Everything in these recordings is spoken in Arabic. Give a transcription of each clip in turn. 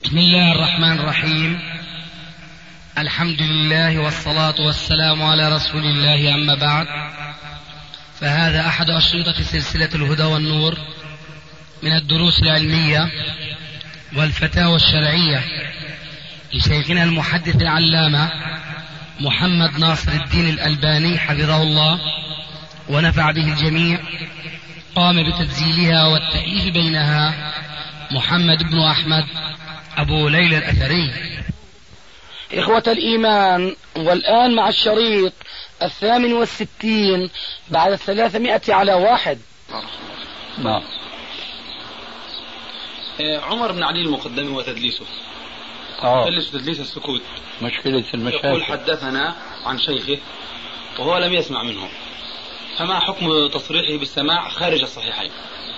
بسم الله الرحمن الرحيم. الحمد لله والصلاة والسلام على رسول الله، أما بعد، فهذا أحد أشرطة سلسلة الهدى والنور من الدروس العلمية والفتاوى الشرعية لشيخنا المحدث العلامة محمد ناصر الدين الألباني حفظه الله ونفع به الجميع. قام بتسجيلها والتأليف بينها محمد بن أحمد أبو ليلى الأثري. إخوة الإيمان، والآن مع الشريط 68 بعد 300 نعم. عمر بن علي المقدمي وتدليسه. تدليس السكوت مشكلة المشاكل. يقول حدثنا عن شيخه وهو لم يسمع منه، فما حكم تصريحه بالسماع خارج الصحيحين؟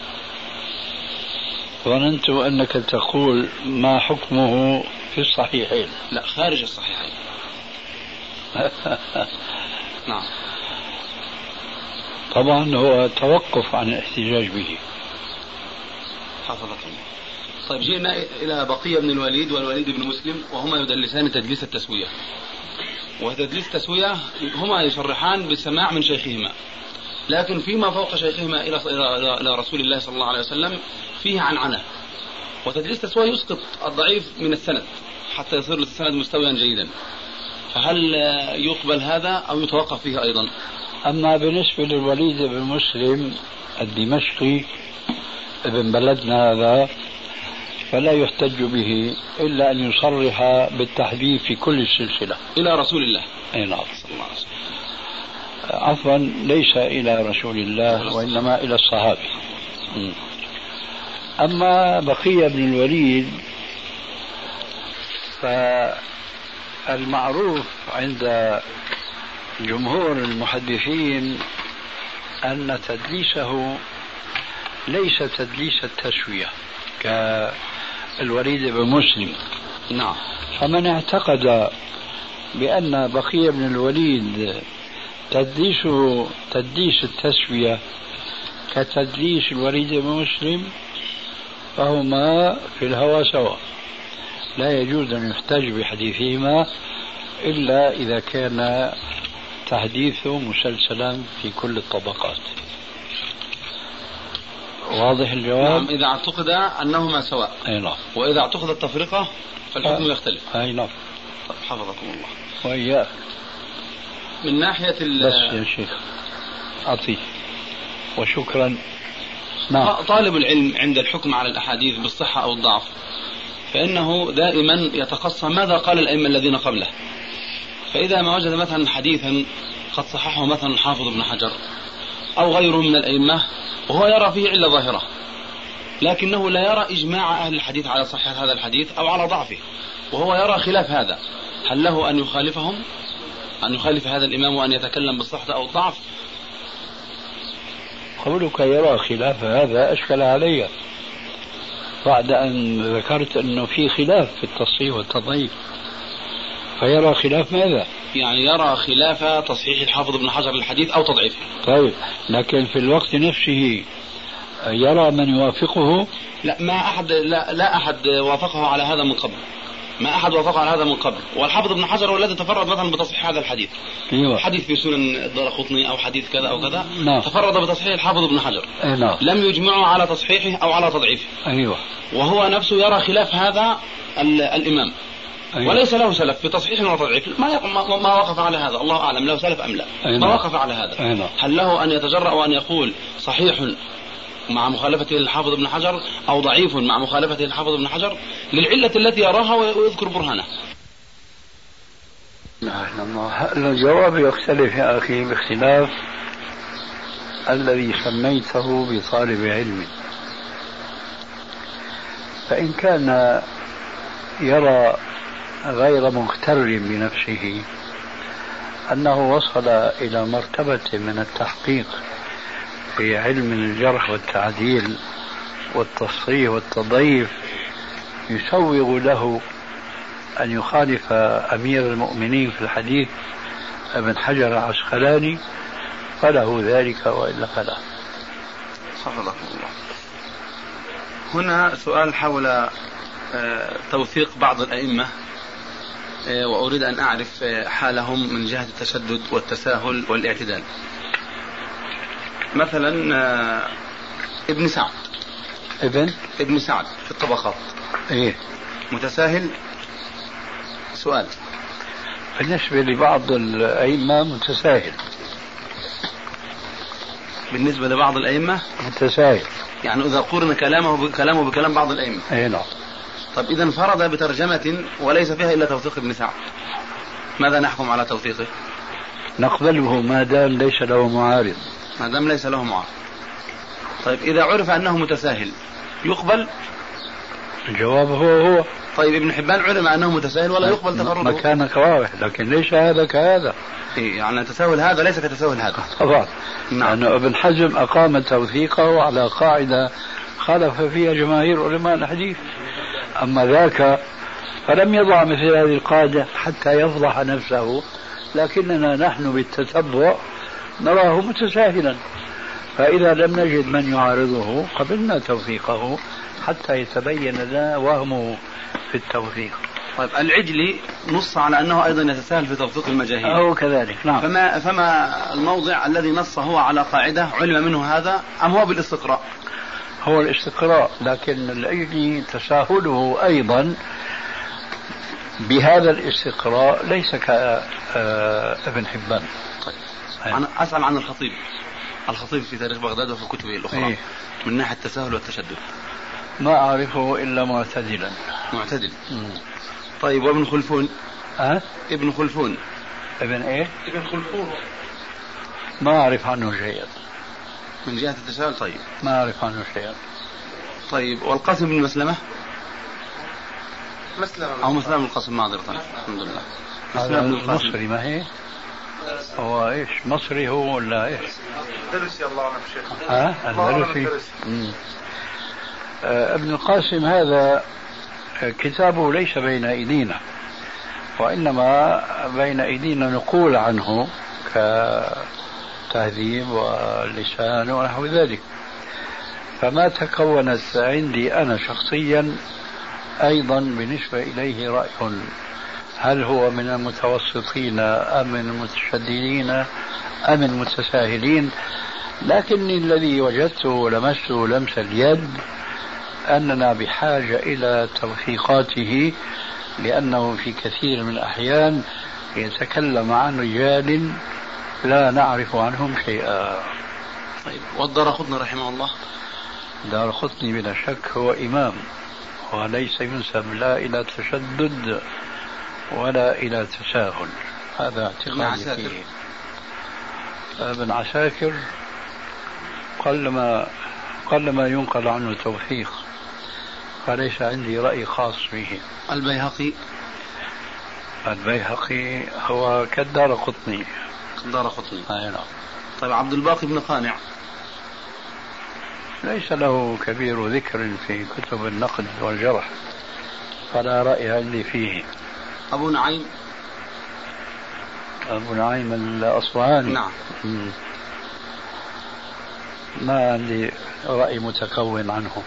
ظننت أنك تقول ما حكمه في الصحيحين. لا، خارج الصحيحين. نعم. طبعا هو توقف عن الاحتجاج به. حفظك الله. طيب، جئنا إلى بقية بن الوليد والوليد بن مسلم، وهما يدلسان تدليس التسوية. وتدليس التسوية هما يصرحان بالسماع من شيخهما، لكن فيما فوق شيخهما إلى رسول الله صلى الله عليه وسلم فيه عنعنة. وتدليس التسوية يسقط الضعيف من السند حتى يصير السند مستويا جيدا، فهل يقبل هذا أو يتوقف فيه أيضا؟ أما بالنسبة للوليد بن مسلم الدمشقي ابن بلدنا هذا، فلا يحتج به إلا أن يصرح بالتحديث في كل السلسلة إلى رسول الله. أي نعم، صلى الله عليه وسلم. عفوا، ليس إلى رسول الله وإنما إلى الصحابي. أما بقية بن الوليد فالمعروف عند جمهور المحدثين أن تدليسه ليس تدليس التسوية كالوليد بن مسلم. نعم. فمن اعتقد بأن بقية بن الوليد تدليسه تدليس التسوية كتدليس الوليد بن مسلم فهما في الهوى سواء، لا يجوز أن يحتج بحديثهما إلا إذا كان تحديثه مسلسلا في كل الطبقات. واضح الجواب؟ نعم، إذا اعتقد أنهما سواء. أي نعم. وإذا اعتقد التفرقة فالحكم يختلف. أي نعم. طيب، حفظكم الله. وإياك. من ناحية بس يا شيخ أعطيه وشكرا. نعم. طالب العلم عند الحكم على الأحاديث بالصحة أو الضعف فإنه دائما يتقصى ماذا قال الأئمة الذين قبله. فإذا ما وجد مثلا حديثا قد صححه مثلا الحافظ ابن حجر أو غيره من الأئمة وهو يرى فيه علة ظاهرة، لكنه لا يرى إجماع أهل الحديث على صحة هذا الحديث أو على ضعفه، وهو يرى خلاف هذا، هل له أن يخالفهم، أن يخالف هذا الإمام وأن يتكلم بالصحة أو الضعف؟ قولك يرى خلاف هذا أشكل علي بعد أن ذكرت أنه في خلاف في التصحيح والتضعيف. فيرى خلاف ماذا؟ يعني يرى خلاف تصحيح الحافظ ابن حجر للحديث أو تضعيفه. طيب، لكن في الوقت نفسه يرى من يوافقه؟ لا، ما أحد لا أحد وافقه على هذا من قبل. ما أحد وافق على هذا من قبل، والحافظ ابن حجر هو الذي تفرد مثلا بتصحيح هذا الحديث. أيوة. حديث في سنن الدارقطني أو حديث كذا أو كذا. نعم. تفرد بتصحيح الحافظ ابن حجر. نعم. لم يجمعوا على تصحيحه أو على تضعيفه. أيوة. وهو نفسه يرى خلاف هذا الإمام. أيوة. وليس له سلف في تصحيح وتضعيف، ما وقف على هذا، الله أعلم له سلف أم لا. أيوة. ما وقف على هذا. أيوة. هل له أن يتجرأ وأن يقول صحيح مع مخالفته للحافظ ابن حجر أو ضعيف مع مخالفته للحافظ ابن حجر للعلة التي يراها ويذكر برهانه؟ الجواب يختلف يا أخي باختلاف الذي سميته بطالب علم. فإن كان يرى غير مغتر بنفسه أنه وصل إلى مرتبة من التحقيق في علم الجرح والتعديل والتصحيح والتضعيف يسوغ له أن يخالف أمير المؤمنين في الحديث ابن حجر العسقلاني فله ذلك، وإلا فلا. حفظكم الله. هنا سؤال حول توثيق بعض الأئمة، وأريد أن أعرف حالهم من جهة التشدد والتساهل والاعتدال. مثلا ابن سعد ابن سعد في الطبقات إيه؟ متساهل؟ سؤال. بالنسبة لبعض الأئمة متساهل. بالنسبة لبعض الأئمة متساهل، يعني إذا قرن كلامه بكلام بعض الأئمة. أي نعم. طب إذا انفرد بترجمة وليس فيها إلا توثيق ابن سعد، ماذا نحكم على توثيقه؟ نقبله ما دام ليس له معارض. ما دام ليس له معارض. طيب إذا عرف أنه متساهل يقبل؟ الجواب هو طيب ابن حبان علم أنه متساهل ولا يقبل تفرده؟ مكانك واضح، لكن ليس هذا كهذا. إيه يعني تساهل هذا ليس كتساهل هذا طبعا. نعم. لأن ابن حزم أقام توثيقه على قاعدة خالف فيها جماهير علماء الحديث، أما ذاك فلم يضع مثل هذه القاعدة حتى يفضح نفسه، لكننا نحن بالتتبع نراه متساهلا، فإذا لم نجد من يعارضه قبلنا توثيقه حتى يتبين لنا وهمه في التوثيق. طيب العجلي نص على أنه أيضا يتساهل في توثيق المجاهيل. أو كذلك نعم. فما الموضع الذي نص هو على قاعدة علم منه هذا أم هو بالاستقراء؟ هو الاستقراء، لكن العجلي تساهله أيضا بهذا الاستقراء ليس كابن حبان. طيب أنا أسأل عن الخطيب في تاريخ بغداد وفي كتبه الأخرى. إيه؟ من ناحية التساهل والتشدد ما أعرفه إلا معتدل. طيب وابن خلفون؟ ابن خلفون ما أعرف عنه شيئا من جهة التساهل. طيب ما أعرف عنه شيئا. طيب والقاسم بن مسلمة؟ مسلمة القاسم معذرة. الحمد لله. هذا المصري ما هي؟ هو ايش مصري هو ولا ايش؟ درسي الله عنه شيخ. الدرسي. ابن القاسم هذا كتابه ليس بين أيدينا، وإنما بين أيدينا نقول عنه كتهذيب ولسان ونحو ذلك، فما تكونت عندي أنا شخصيا أيضا بالنسبة إليه رأي هل هو من المتوسطين أم من المتشددين أم المتساهلين، لكني الذي وجدته ولمسته لمس اليد أننا بحاجة إلى توثيقاته، لأنه في كثير من الأحيان يتكلم عن رجال لا نعرف عنهم شيئا. طيب والدارقطني رحمه الله؟ دارقطني بلا شك هو إمام، وليس ينسب لا إلى تشدد ولا إلى تساهل، هذا اعتقادي فيه. ابن عساكر قلما ينقل عنه توثيق، فليس عندي رأي خاص به. البيهقي هو كالدارقطني. نعم. طيب عبد الباقي بن قانع؟ ليس له كبير ذكر في كتب النقد والجرح، فلا رأي عندي فيه. أبو نعيم الأصفهاني؟ نعم. ما عندي رأي متكون عنه.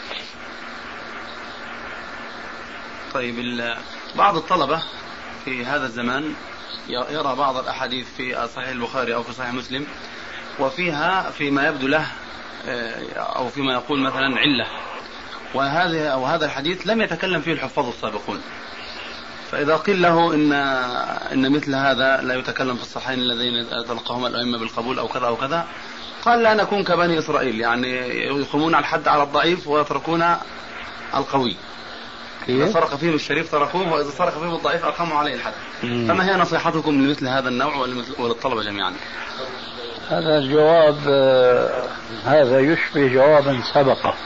طيب بعض الطلبة في هذا الزمان يرى بعض الأحاديث في صحيح البخاري أو في صحيح مسلم وفيها فيما يبدو له أو فيما يقول مثلا علة، وهذا الحديث لم يتكلم فيه الحفاظ السابقون، فإذا قيل له إن مثل هذا لا يتكلم في الصحيحين الذين تلقاهما الأئمة بالقبول أو كذا أو كذا، قال لا نكون كبني إسرائيل، يعني يقومون على الحد على الضعيف ويتركون القوي. إذا سرق فيهم الشريف تركوه، وإذا سرق فيهم الضعيف أقاموا عليه الحد. فما هي نصيحتكم لمثل هذا النوع وللطلبة جميعا؟ هذا الجواب هذا يشبه جوابا سبق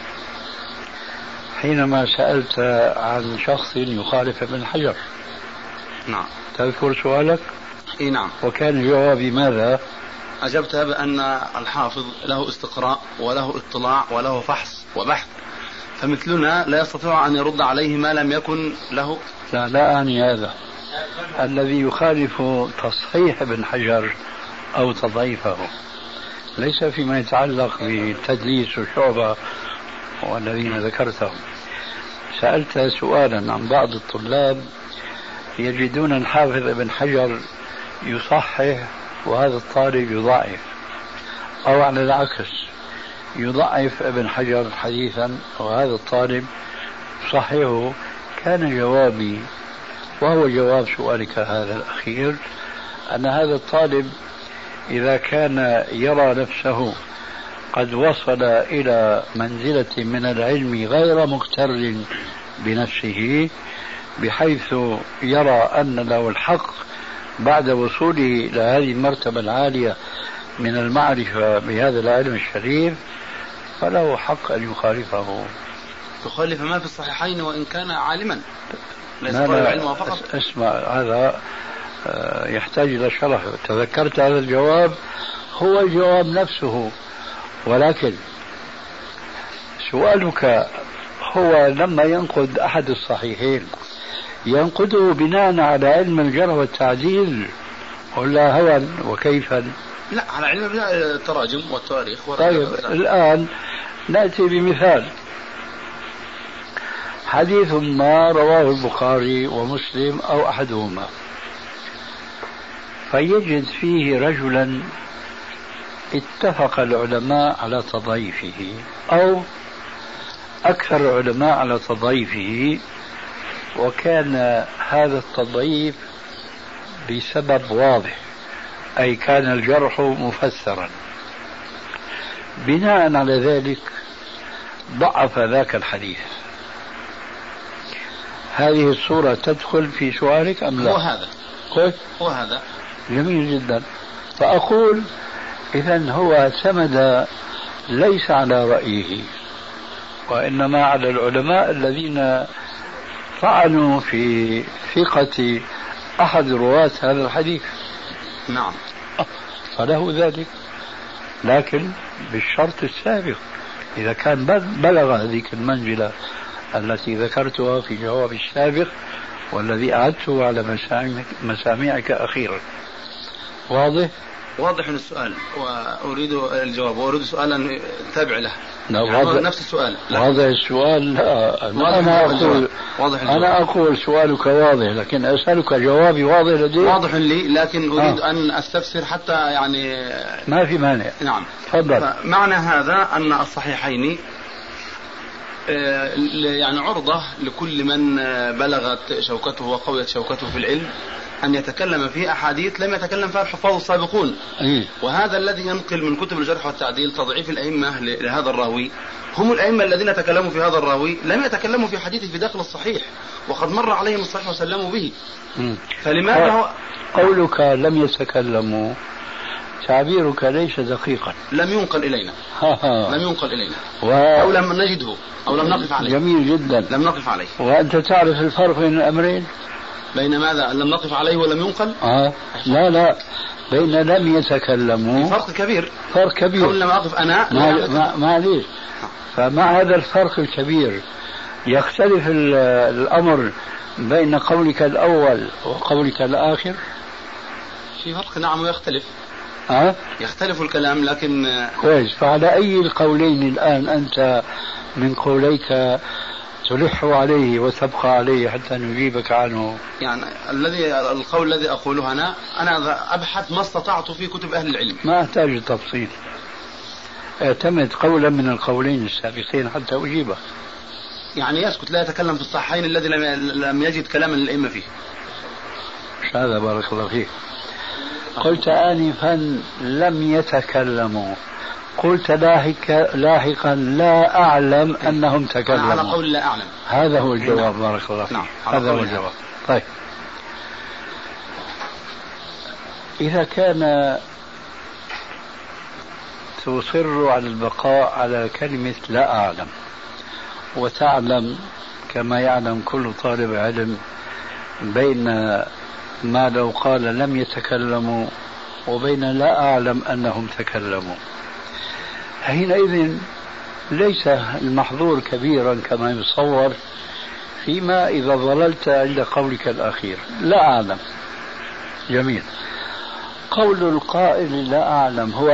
حينما سألت عن شخص يخالف ابن حجر. نعم. تذكر سؤالك؟ إيه نعم. وكان جوابي ماذا؟ أجبت بأن الحافظ له استقراء وله اطلاع وله فحص وبحث، فمثلنا لا يستطيع أن يرد عليه ما لم يكن له. لا أعني هذا. الذي يخالف تصحيح ابن حجر أو تضعيفه ليس فيما يتعلق بتدليس الشعبة والذين ذكرتهم، سألت سؤالا عن بعض الطلاب يجدون الحافظ ابن حجر يصحح وهذا الطالب يضعف، أو على العكس يضعف ابن حجر حديثا وهذا الطالب يصححه. كان جوابي، وهو جواب سؤالك هذا الأخير، أن هذا الطالب إذا كان يرى نفسه قد وصل إلى منزلة من العلم غير مغتر بنفسه بحيث يرى أن له الحق بعد وصوله إلى هذه المرتبة العالية من المعرفة بهذا العلم الشريف، فله حق أن يخالفه. يخالف ما في الصحيحين وإن كان عالما، ليس لا طالب علم فقط. اسمع، هذا يحتاج إلى شرح. تذكرت هذا الجواب، هو الجواب نفسه، ولكن سؤالك هو لما ينقد أحد الصحيحين ينقده بناء على علم الجرح والتعديل ولا هوى وكيفا؟ لا، على علم التراجم والتواريخ. طيب الآن نأتي بمثال. حديث ما رواه البخاري ومسلم أو أحدهما، فيجد فيه رجلا اتفق العلماء على تضعيفه أو أكثر العلماء على تضعيفه، وكان هذا التضعيف بسبب واضح، أي كان الجرح مفسرا. بناء على ذلك ضعف ذاك الحديث. هذه الصورة تدخل في سؤالك أم لا؟ هو هذا جميل جدا. فأقول إذن هو اعتمد ليس على رأيه وإنما على العلماء الذين طعنوا في ثقة أحد رواة هذا الحديث. نعم، فله ذلك، لكن بالشرط السابق، إذا كان بلغ هذه المنزلة التي ذكرتها في جوابي السابق والذي أعدته على مسامعك أخيرا. واضح السؤال، وأريد الجواب، وأريد سؤالا تابع له. نفس السؤال. واضح السؤال. لا، أنا أقول سؤالك واضح، لكن أسألك جوابي واضح لدي. واضح لي، لكن أريد أن أستفسر حتى يعني. ما في مانع. نعم، تفضل. معنى هذا أن الصحيحين يعني عرضة لكل من بلغت شوكته وقويت شوكته في العلم أن يتكلم في أحاديث لم يتكلم فيها الحفاظ السابقون. وهذا الذي ينقل من كتب الجرح والتعديل تضعيف الأئمة لهذا الراوي، هم الأئمة الذين تكلموا في هذا الراوي لم يتكلموا في حديثه في داخل الصحيح، وقد مر عليهم الصحيح وسلموا به. فلماذا هو قولك لم يتكلموا، تعبيرك ليس دقيقا. لم ينقل إلينا. لم ينقل إلينا أو لم نجده أو لم نقف عليه. جميل جدا. لم نقف عليه. وأنت تعرف الفرق بين الأمرين؟ بين ماذا؟ لم نقف عليه ولم ينقل؟ لا، بين لم يتكلموا فرق كبير. فرق كبير. قول لم أقف أنا. معليش. فمع هذا الفرق الكبير يختلف الأمر بين قولك الأول وقولك الآخر. في فرق، نعم، ويختلف. يختلف الكلام، لكن كويس. فعلى أي القولين الآن أنت من قوليك تلح عليه وتبقى عليه حتى نجيبك عنه؟ يعني القول الذي أقوله أنا أبحث ما استطعت في كتب أهل العلم. ما أحتاج التفصيل، اعتمد قولا من القولين السابقين حتى أجيبه. يعني يسكت، لا يتكلم في الصحيحين الذي لم يجد كلاما للأئمة فيه. مش هذا؟ بارك الله فيك. قلت آنفا لم يتكلموا، قلت لاحقا لا أعلم أنهم تكلموا. على قول لا أعلم. هذا هو الجواب. بارك الله فيك. نعم. هذا هو الجواب. طيب، إذا كان تصر على البقاء على كلمة لا أعلم، وتعلم كما يعلم كل طالب علم بين ما لو قال لم يتكلموا وبين لا أعلم أنهم تكلموا، حينئذ ليس المحظور كبيرا كما يصور فيما إذا ظللت عند قولك الأخير لا أعلم. جميل. قول القائل لا أعلم هو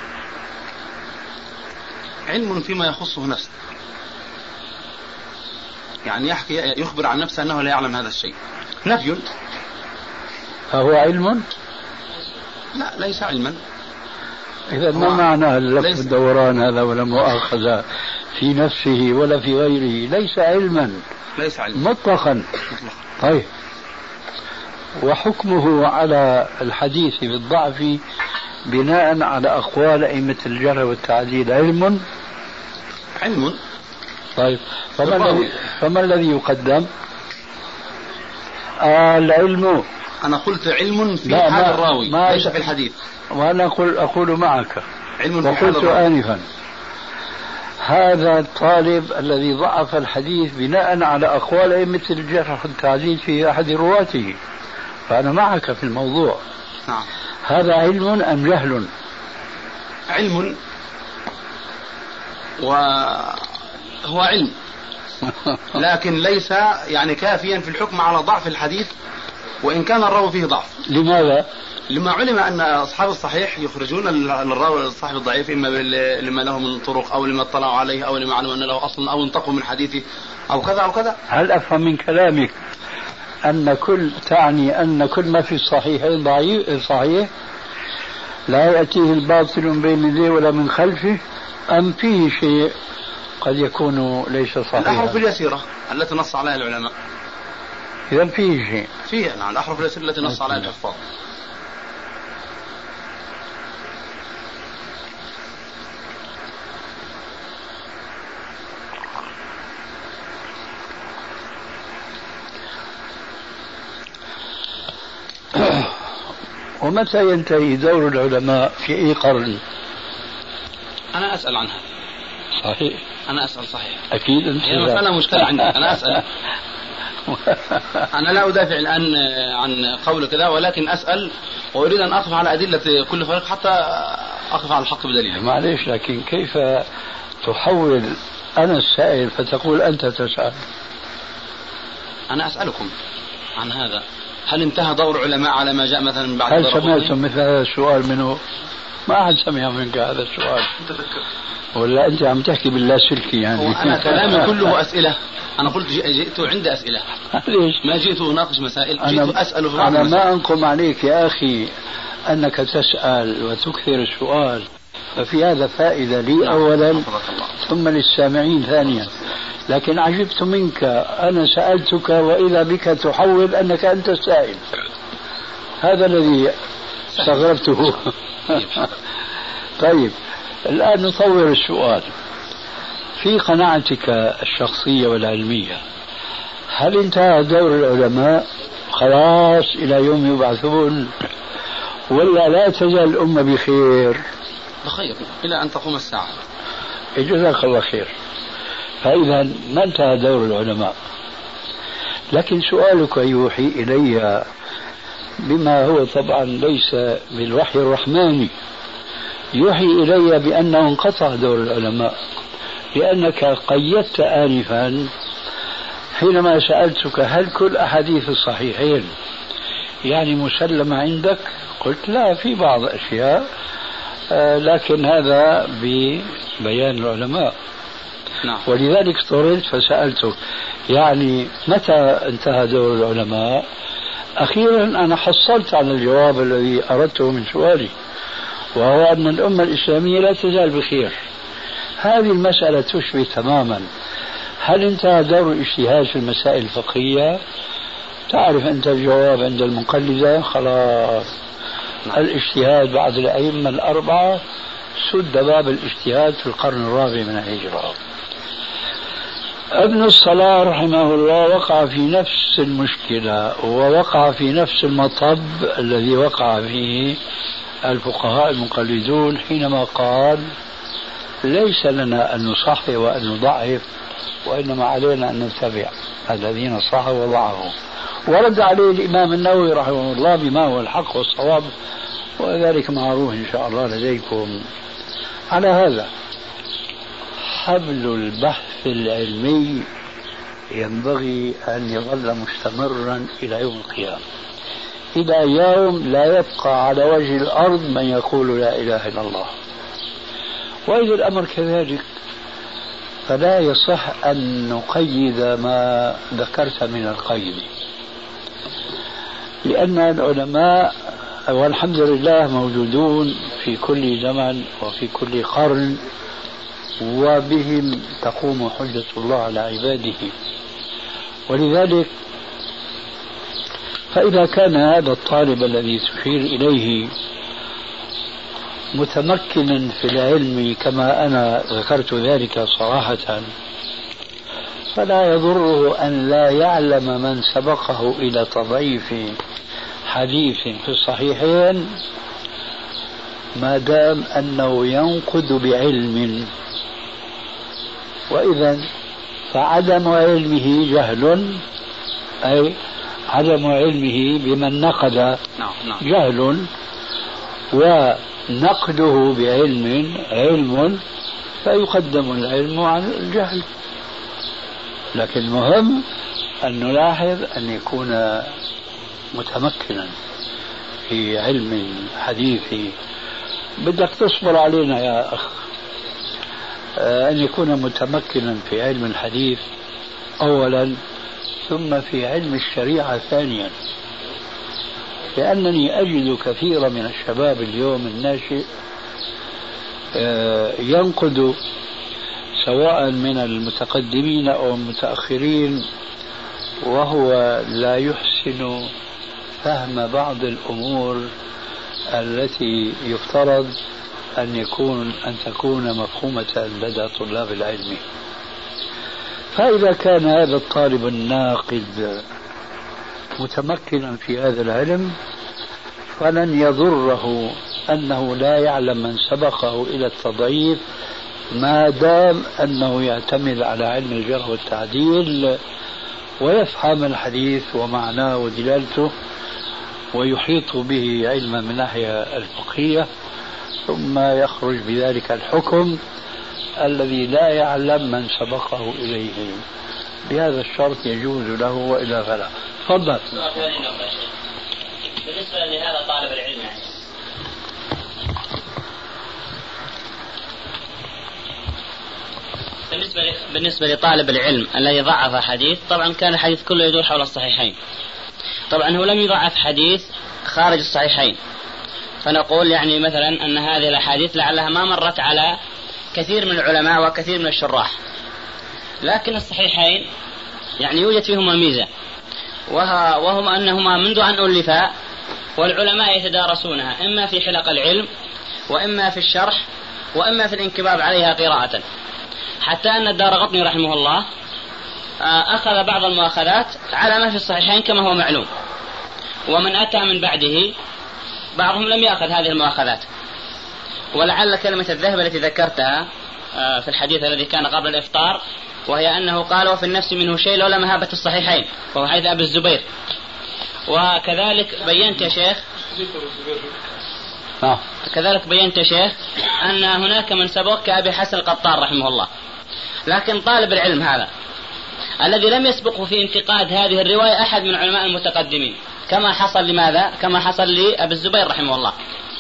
علم فيما يخصه نفسه. يعني يخبر عن نفسه أنه لا يعلم هذا الشيء. نفي. فهو علم؟ لا، ليس علما. إذا ما معنى اللف الدوران هذا ولا مؤاخذة في نفسه ولا في غيره؟ ليس علما، ليس علما مطلقا. طيب، وحكمه على الحديث بالضعف بناء على أقوال أئمة الجرح والتعديل علم؟ علم. طيب، فما الذي يقدم؟ العلم. أنا قلت علم في حال الراوي ليس في الحديث. وأنا أقول معك علم في وقلت آنفا هذا الطالب الذي ضعف الحديث بناء على أقوال أئمة الجرح والتعديل في أحد رواته، فأنا معك في الموضوع. نعم. هذا علم أم جهل؟ علم، وهو علم لكن ليس يعني كافيا في الحكم على ضعف الحديث وإن كان الراوي فيه ضعف. لماذا؟ لما علم أن أصحاب الصحيح يخرجون الراوي الصحيح الضعيف إما لما له من طرق أو لما اطلعوا عليه أو لما علموا أن له أصلا أو انتقوا من حديثه أو كذا أو كذا. هل أفهم من كلامك تعني أن كل ما في الصحيحين صحيح لا يأتيه الباطل من بين يديه ولا من خلفه، أم فيه شيء قد يكون ليس صحيحا؟ الأحرف اليسيرة التي نص عليها العلماء. إذا فيه شيء. فيه، نعم، الأحرف اليسيرة التي نص عليها الحفاظ. ومتى ينتهي دور العلماء في أي قرن؟ أنا أسأل عنها. صحيح. أنا أسأل صحيح. أكيد أنت. هي مسألة مشكلة عندي. أنا أسأل. أنا لا أدافع الآن عن قول كذا، ولكن أسأل وأريد أن أقف على أدلة كل فريق حتى أقف على الحق بدليل. معليش، لكن كيف تحول أنا السائل فتقول أنت تسأل؟ أنا أسألكم عن هذا. هل انتهى دور علماء على ما جاء مثلا بعد؟ هل سمعتم مثل هذا السؤال منه؟ ما أحد سمع منك هذا السؤال. ولا أنت عم تحكي باللاسلكي يعني؟ أنا كلامي كله أسئلة. أنا قلت جئت عندي أسئلة. ليش؟ ما جئت أناقش مسائل، جئت أسأل في بعض أنا المسائل. ما أنقم عليك يا أخي أنك تسأل وتكثر السؤال، ففي هذا فائدة لي أولا ثم للسامعين ثانيا. لكن عجبت منك، أنا سألتك وإذا بك تحول أنك أنت السائل. هذا الذي استغربته. طيب، الآن نطور السؤال. في قناعتك الشخصية والعلمية هل انتهى دور العلماء خلاص إلى يوم يبعثون، ولا لا تزال الأمة بخير؟ بخير إلى أن تقوم الساعة. جزاك الله خير. فإذا ما انتهى دور العلماء، لكن سؤالك يوحي إلي بما هو طبعا ليس بالوحي الرحماني، يوحي إلي بأنه انقطع دور العلماء، لأنك قيدت آنفا حينما سألتك هل كل أحاديث الصحيحين يعني مسلمة عندك؟ قلت لا، في بعض أشياء لكن هذا ببيان العلماء. نعم. ولذلك اضطررت فسألتك يعني متى انتهى دور العلماء؟ أخيرا أنا حصلت على الجواب الذي أردته من سؤالي، وهو أن الأمة الإسلامية لا تزال بخير. هذه المسألة تشبه تماما هل انتهى دور الاجتهاد في المسائل الفقهية؟ تعرف أنت الجواب عند المقلدة، خلاص الاجتهاد بعد الأئمة الأربعة سد باب الاجتهاد في القرن الرابع من الهجرة. ابن الصلاح رحمه الله وقع في نفس المشكلة ووقع في نفس المطب الذي وقع فيه الفقهاء المقلدون حينما قال ليس لنا أن نصحح وأن نضعف، وإنما علينا أن نتبع الذين صحوا وضعفوا. ورد عليه الإمام النووي رحمه الله بما هو الحق والصواب، وذلك معروف إن شاء الله لديكم. على هذا حبل البحث العلمي ينبغي أن يظل مستمرا إلى يوم القيامة، إلى يوم لا يبقى على وجه الأرض من يقول لا إله إلا الله. وإذا الأمر كذلك فلا يصح أن نقيد ما ذكرت من القيد، لأن العلماء والحمد لله موجودون في كل زمن وفي كل قرن، وبهم تقوم حجة الله على عباده. ولذلك فإذا كان هذا الطالب الذي تشير إليه متمكنا في العلم كما أنا ذكرت ذلك صراحة، فلا يضره أن لا يعلم من سبقه إلى تضعيف حديث في الصحيحين ما دام أنه ينقد بعلم. وإذا فعدم علمه جهل، أي عدم علمه بمن نقد جهل، ونقده بعلم علم، فيقدم العلم عن الجهل. لكن المهم أن نلاحظ أن يكون متمكنا في علم الحديث. بدك تصبر علينا يا أخ، أن يكون متمكنا في علم الحديث أولا، ثم في علم الشريعة ثانيا. لأنني أجد كثيرا من الشباب اليوم الناشئ ينقد سواء من المتقدمين أو المتأخرين وهو لا يحسن فهم بعض الأمور التي يفترض أن تكون مفهومة لدى طلاب العلم. فإذا كان هذا الطالب الناقد متمكنا في هذا العلم فلن يضره أنه لا يعلم من سبقه إلى التضعيف، ما دام أنه يعتمد على علم الجرح والتعديل ويفهم الحديث ومعناه ودلالته ويحيط به علما من ناحية الفقهية، ثم يخرج بذلك الحكم الذي لا يعلم من سبقه إليه. بهذا الشرط يجوز له وإلا فلا. تفضل. بالنسبة لهذا طالب العلم بالنسبة لطالب العلم الذي ضعف حديث، طبعا كان الحديث كله يدور حول الصحيحين. طبعا هو لم يضعف حديث خارج الصحيحين، فنقول يعني مثلا أن هذه الأحاديث لعلها ما مرت على كثير من العلماء وكثير من الشراح، لكن الصحيحين يعني يوجد فيهما ميزة، وهم أنهما منذ أن ألفا والعلماء يتدارسونها إما في حلق العلم وإما في الشرح وإما في الانكباب عليها قراءة، حتى أن الدارقطني رحمه الله أخذ بعض المؤاخذات على ما في الصحيحين كما هو معلوم، ومن أتى من بعده بعضهم لم يأخذ هذه المؤاخذات. ولعل كلمة الذهب التي ذكرتها في الحديث الذي كان قبل الإفطار، وهي أنه قال وفي النفس منه شيء لولا مهابة الصحيحين، وهو حديث أبي الزبير. وكذلك بينت يا شيخ أن هناك من سبق كأبي حسن القطان رحمه الله، لكن طالب العلم هذا الذي لم يسبقه في انتقاد هذه الرواية أحد من علماء المتقدمين، كما حصل لماذا؟ كما حصل لأبي الزبير رحمه الله.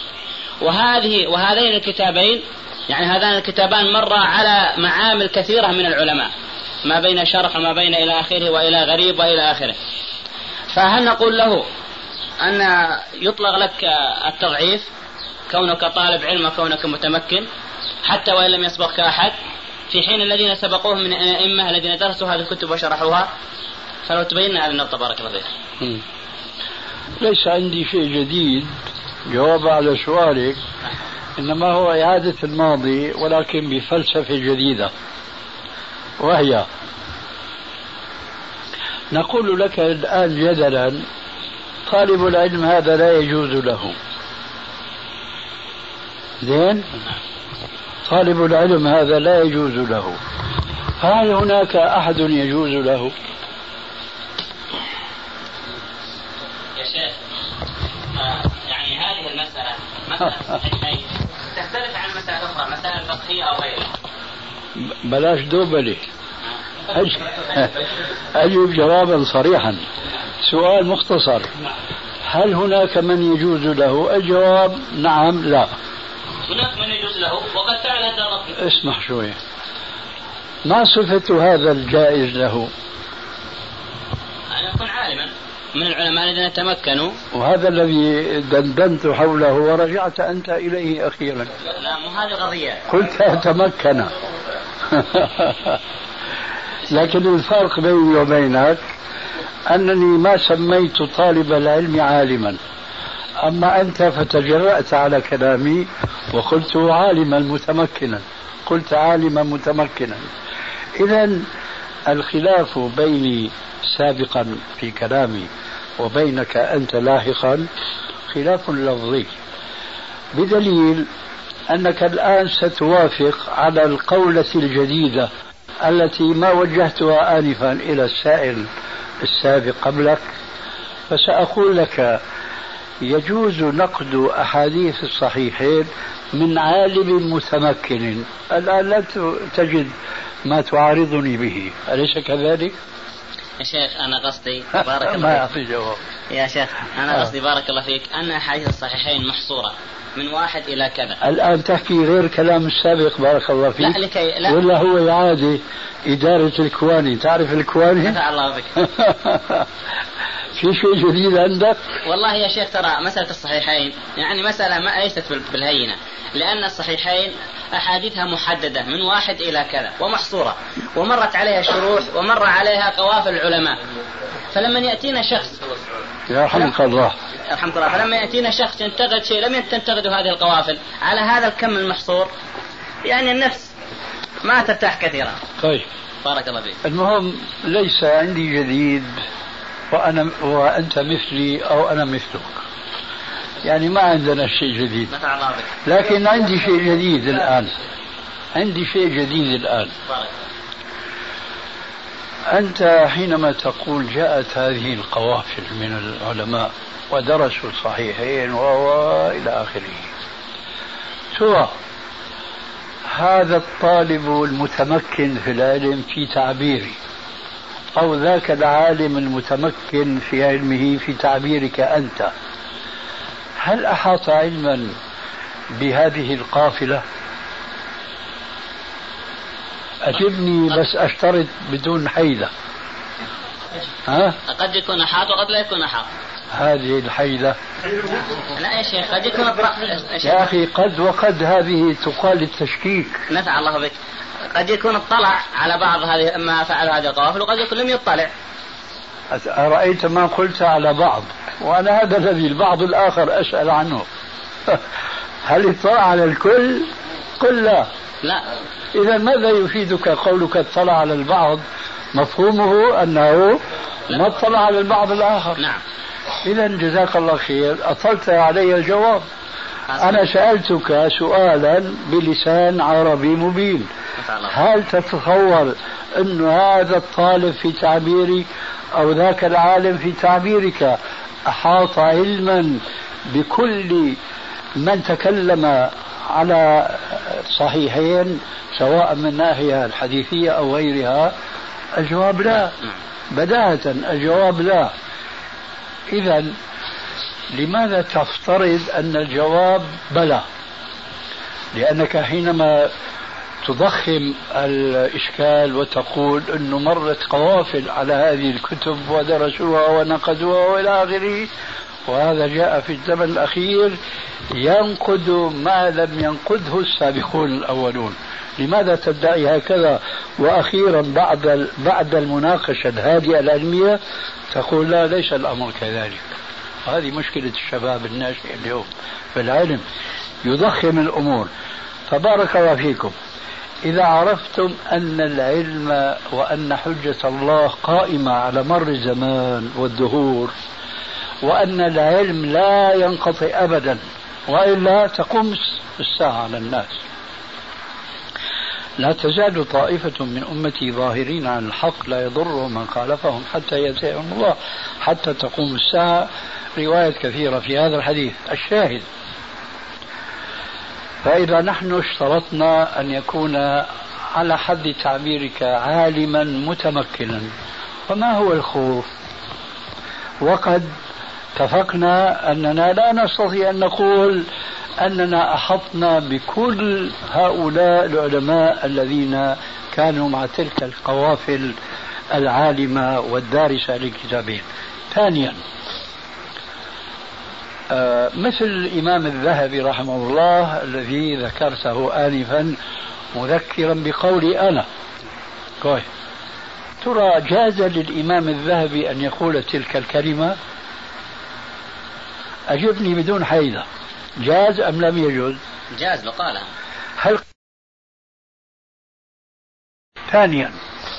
وهذين الكتابين يعني هذان الكتابان مر على معامل كثيرة من العلماء، ما بين شرح وما بين إلى آخره وإلى غريب وإلى آخره. فهل نقول له أن يطلق لك التضعيف كونك طالب علم وكونك متمكن حتى وإن لم يسبقك أحد، في حين الذين سبقوه من الأئمة الذين درسوا هذه الكتب وشرحوها؟ فلو تبيننا هذه النقطة بارك الله فيك. ليس عندي شيء جديد جواب على سؤالك، إنما هو إعادة الماضي ولكن بفلسفة جديدة، وهي نقول لك الآن جدلا طالب العلم هذا لا يجوز له. زين؟ طالب العلم هذا لا يجوز له، هل هناك أحد يجوز له؟ يا شيخ يعني هذه المسألة صحيحين تختلف عن مسألة أخرى، مسألة فقهية أو غيرها. بلاش دوبلي، أجب جوابا صريحا. سؤال مختصر، هل هناك من يجوز له؟ الجواب نعم لا. هناك من يجوز له وقد فعل الدارقطني. اسمح شوي، ما صفة هذا الجائز له؟ أن يكون عالما من العلماء الذين تمكنوا. وهذا الذي دندنت حوله ورجعت أنت إليه أخيرا. لا مو هذه القضية. قلت تمكن. لكن الفرق بيني وبينك أنني ما سميت طالب العلم عالما، أما أنت فتجرأت على كلامي وقلت عالما متمكنا، قلت عالما متمكنا. إذن الخلاف بيني سابقا في كلامي وبينك أنت لاحقا خلاف لفظي، بدليل أنك الآن ستوافق على القولة الجديدة التي ما وجهتها آنفا إلى السائل السابق قبلك، فسأقول لك يجوز نقد أحاديث الصحيحين من عالم متمكن. الآن لا تجد ما تعارضني به، أليس كذلك؟ يا شيخ أنا قصدي بارك الله ما أعطي جواب. يا شيخ أنا قصدي بارك الله فيك أن أحاديث الصحيحين محصورة من 1 إلى كذا. الآن تحكي غير كلام السابق بارك الله فيك. لا. ولا هو إعادة إدارة الكواني؟ تعرف الكواني؟ نفع الله بك. في شيء جديد عندك؟ والله يا شيخ ترى مسألة الصحيحين يعني مسألة ما ليست بالهينة، لأن الصحيحين أحاديثها محددة من 1 إلى كذا ومحصورة، ومرت عليها شروح ومر عليها قوافل العلماء. فلما يأتينا شخص يرحمك الله فلما يأتينا شخص ينتقد شيء لم تنتقد هذه القوافل على هذا الكم المحصور، يعني النفس ما ترتاح كثيرا. طيب بارك الله فيك. المهم ليس عندي جديد وأنت مثلي أو أنا مثلك، يعني ما عندنا شيء جديد، لكن عندي شيء جديد الآن. أنت حينما تقول جاءت هذه القوافل من العلماء ودرسوا الصحيحين وإلى آخره، سواء هذا الطالب المتمكن في العلم في تعبيري أو ذاك العالم المتمكن في علمه في تعبيرك أنت، هل أحاط علما بهذه القافلة؟ أجبني بس أشترط بدون حيلة. قد يكون أحاط وقد لا يكون أحاط. هذه الحيلة لا يا شيخ قد يكون يا أخي قد وقد هذه تقال التشكيك. نفع الله بك. قد يكون اطلع على بعض هذه ما فعل هذه القوافل وقد يكون لم يطلع. أرأيت ما قلت على بعض، وأنا هذا الذي البعض الآخر أسأل عنه. هل اطلع على الكل؟ قل لا. لا. إذا ماذا يفيدك قولك اطلع على البعض؟ مفهومه أنه ما اطلع على البعض الآخر. نعم. إذا جزاك الله خير، أطلت علي الجواب. أنا سألتك سؤالا بلسان عربي مبين، هل تتصور أن هذا الطالب في تعبيري أو ذاك العالم في تعبيرك أحاط علما بكل من تكلم على صحيحين سواء من الناحية الحديثية أو غيرها؟ الجواب لا، بداهة الجواب لا. إذا لماذا تفترض أن الجواب بلى؟ لأنك حينما تضخم الإشكال وتقول أنه مرت قوافل على هذه الكتب ودرسوها ونقدوها وإلى آخره، وهذا جاء في الزمن الأخير ينقد ما لم ينقده السابقون الأولون، لماذا تدعي هكذا؟ وأخيرا بعد المناقشة الهادئة العلمية تقول لا ليس الأمر كذلك. هذه مشكلة الشباب الناشئ اليوم في العلم، يضخم الأمور. تبارك الله فيكم، إذا عرفتم أن العلم وأن حجة الله قائمة على مر الزمان والدهور، وأن العلم لا ينقطع أبدا وإلا تقوم الساعة على الناس، لا تزال طائفة من أمتي ظاهرين عن الحق لا يضرهم من خالفهم حتى يأتيهم الله، حتى تقوم الساعة. رواية كثيرة في هذا الحديث. الشاهد، فإذا نحن اشترطنا أن يكون على حد تعبيرك عالما متمكنا، فما هو الخوف؟ وقد اتفقنا أننا لا نستطيع أن نقول أننا أحطنا بكل هؤلاء العلماء الذين كانوا مع تلك القوافل العالمة والدارسة للكتابين. ثانيا مثل الإمام الذهبي رحمه الله الذي ذكرته آنفا مذكرا بقولي أنا كويس، ترى جاز للإمام الذهبي أن يقول تلك الكلمة؟ أجبني بدون حيلة، جاز أم لم يجوز؟ جاز وقالها. هل ثانيا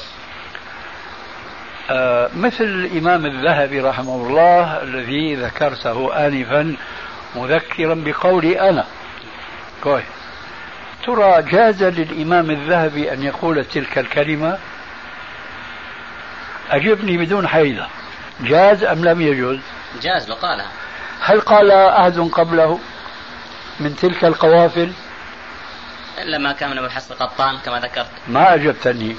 مثل الإمام الذهبي رحمه الله الذي ذكرته آنفا مذكرا بقولي أنا كويس، ترى جاز للإمام الذهبي أن يقول تلك الكلمة؟ أجبني بدون حيلة، جاز أم لم يجوز؟ جاز وقالها. هل قال أحد قبله من تلك القوافل؟ إلا ما كان من أبو الحسن قطان كما ذكرت. ما أجبتني.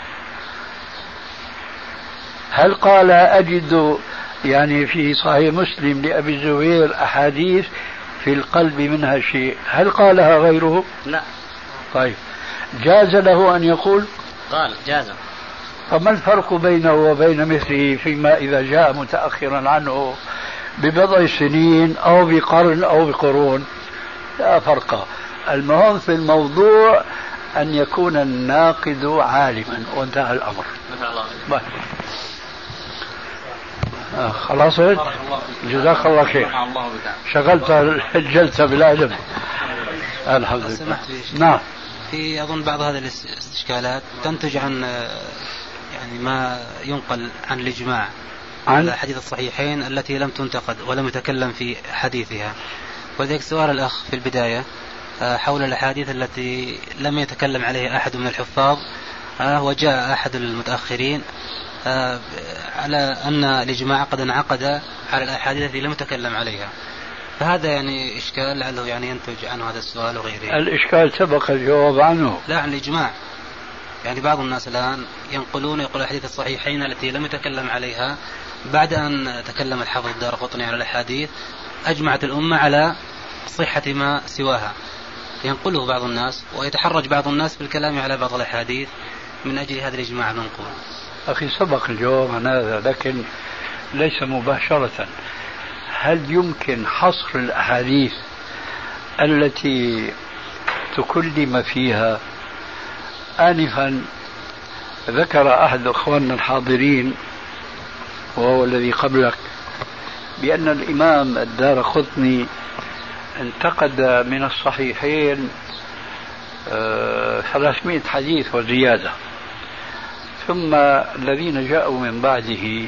هل قال أجد يعني في صحيح مسلم لأبي الزبير أحاديث في القلب منها شيء، هل قالها غيره؟ لا. طيب جاز له أن يقول؟ قال جاز. فما الفرق بينه وبين مثله فيما إذا جاء متأخرا عنه ببضع سنين أو بقرن أو بقرون؟ لا فرق. المهم في الموضوع أن يكون الناقد عالما وانتهى الأمر. خلاص جزاك الله خير، شغلت الجلسة بالعلم الحمد لله. نعم. في أظن بعض هذه الاستشكالات تنتج عن يعني ما ينقل عن الإجماع عن الحديث الصحيحين التي لم تنتقد ولم يتكلم في حديثها. وذلك سؤال الأخ في البداية حول الأحاديث التي لم يتكلم عليها أحد من الحفاظ، وجاء أحد المتأخرين على أن الإجماع قد انعقد على الأحاديث التي لم يتكلم عليها، فهذا يعني إشكال لعله يعني ينتج عنه هذا السؤال وغيره. الإشكال سبق الجواب عنه. لا، عن الإجماع. يعني بعض الناس الآن يقول الحديث الصحيحين التي لم يتكلم عليها بعد أن تكلم الحافظ الدارقطني على الأحاديث أجمعت الأمة على صحة ما سواها، ينقله بعض الناس ويتحرج بعض الناس بالكلام على بعض الأحاديث من أجل هذا الإجماع المنقول. أخي سبق الجواب عن هذا لكن ليس مباشرة. هل يمكن حصر الأحاديث التي تكلم فيها؟ آنفا ذكر أحد أخواننا الحاضرين وهو الذي قبلك بأن الإمام الدارقطني انتقد من الصحيحين 300 حديث وزيادة، ثم الذين جاءوا من بعده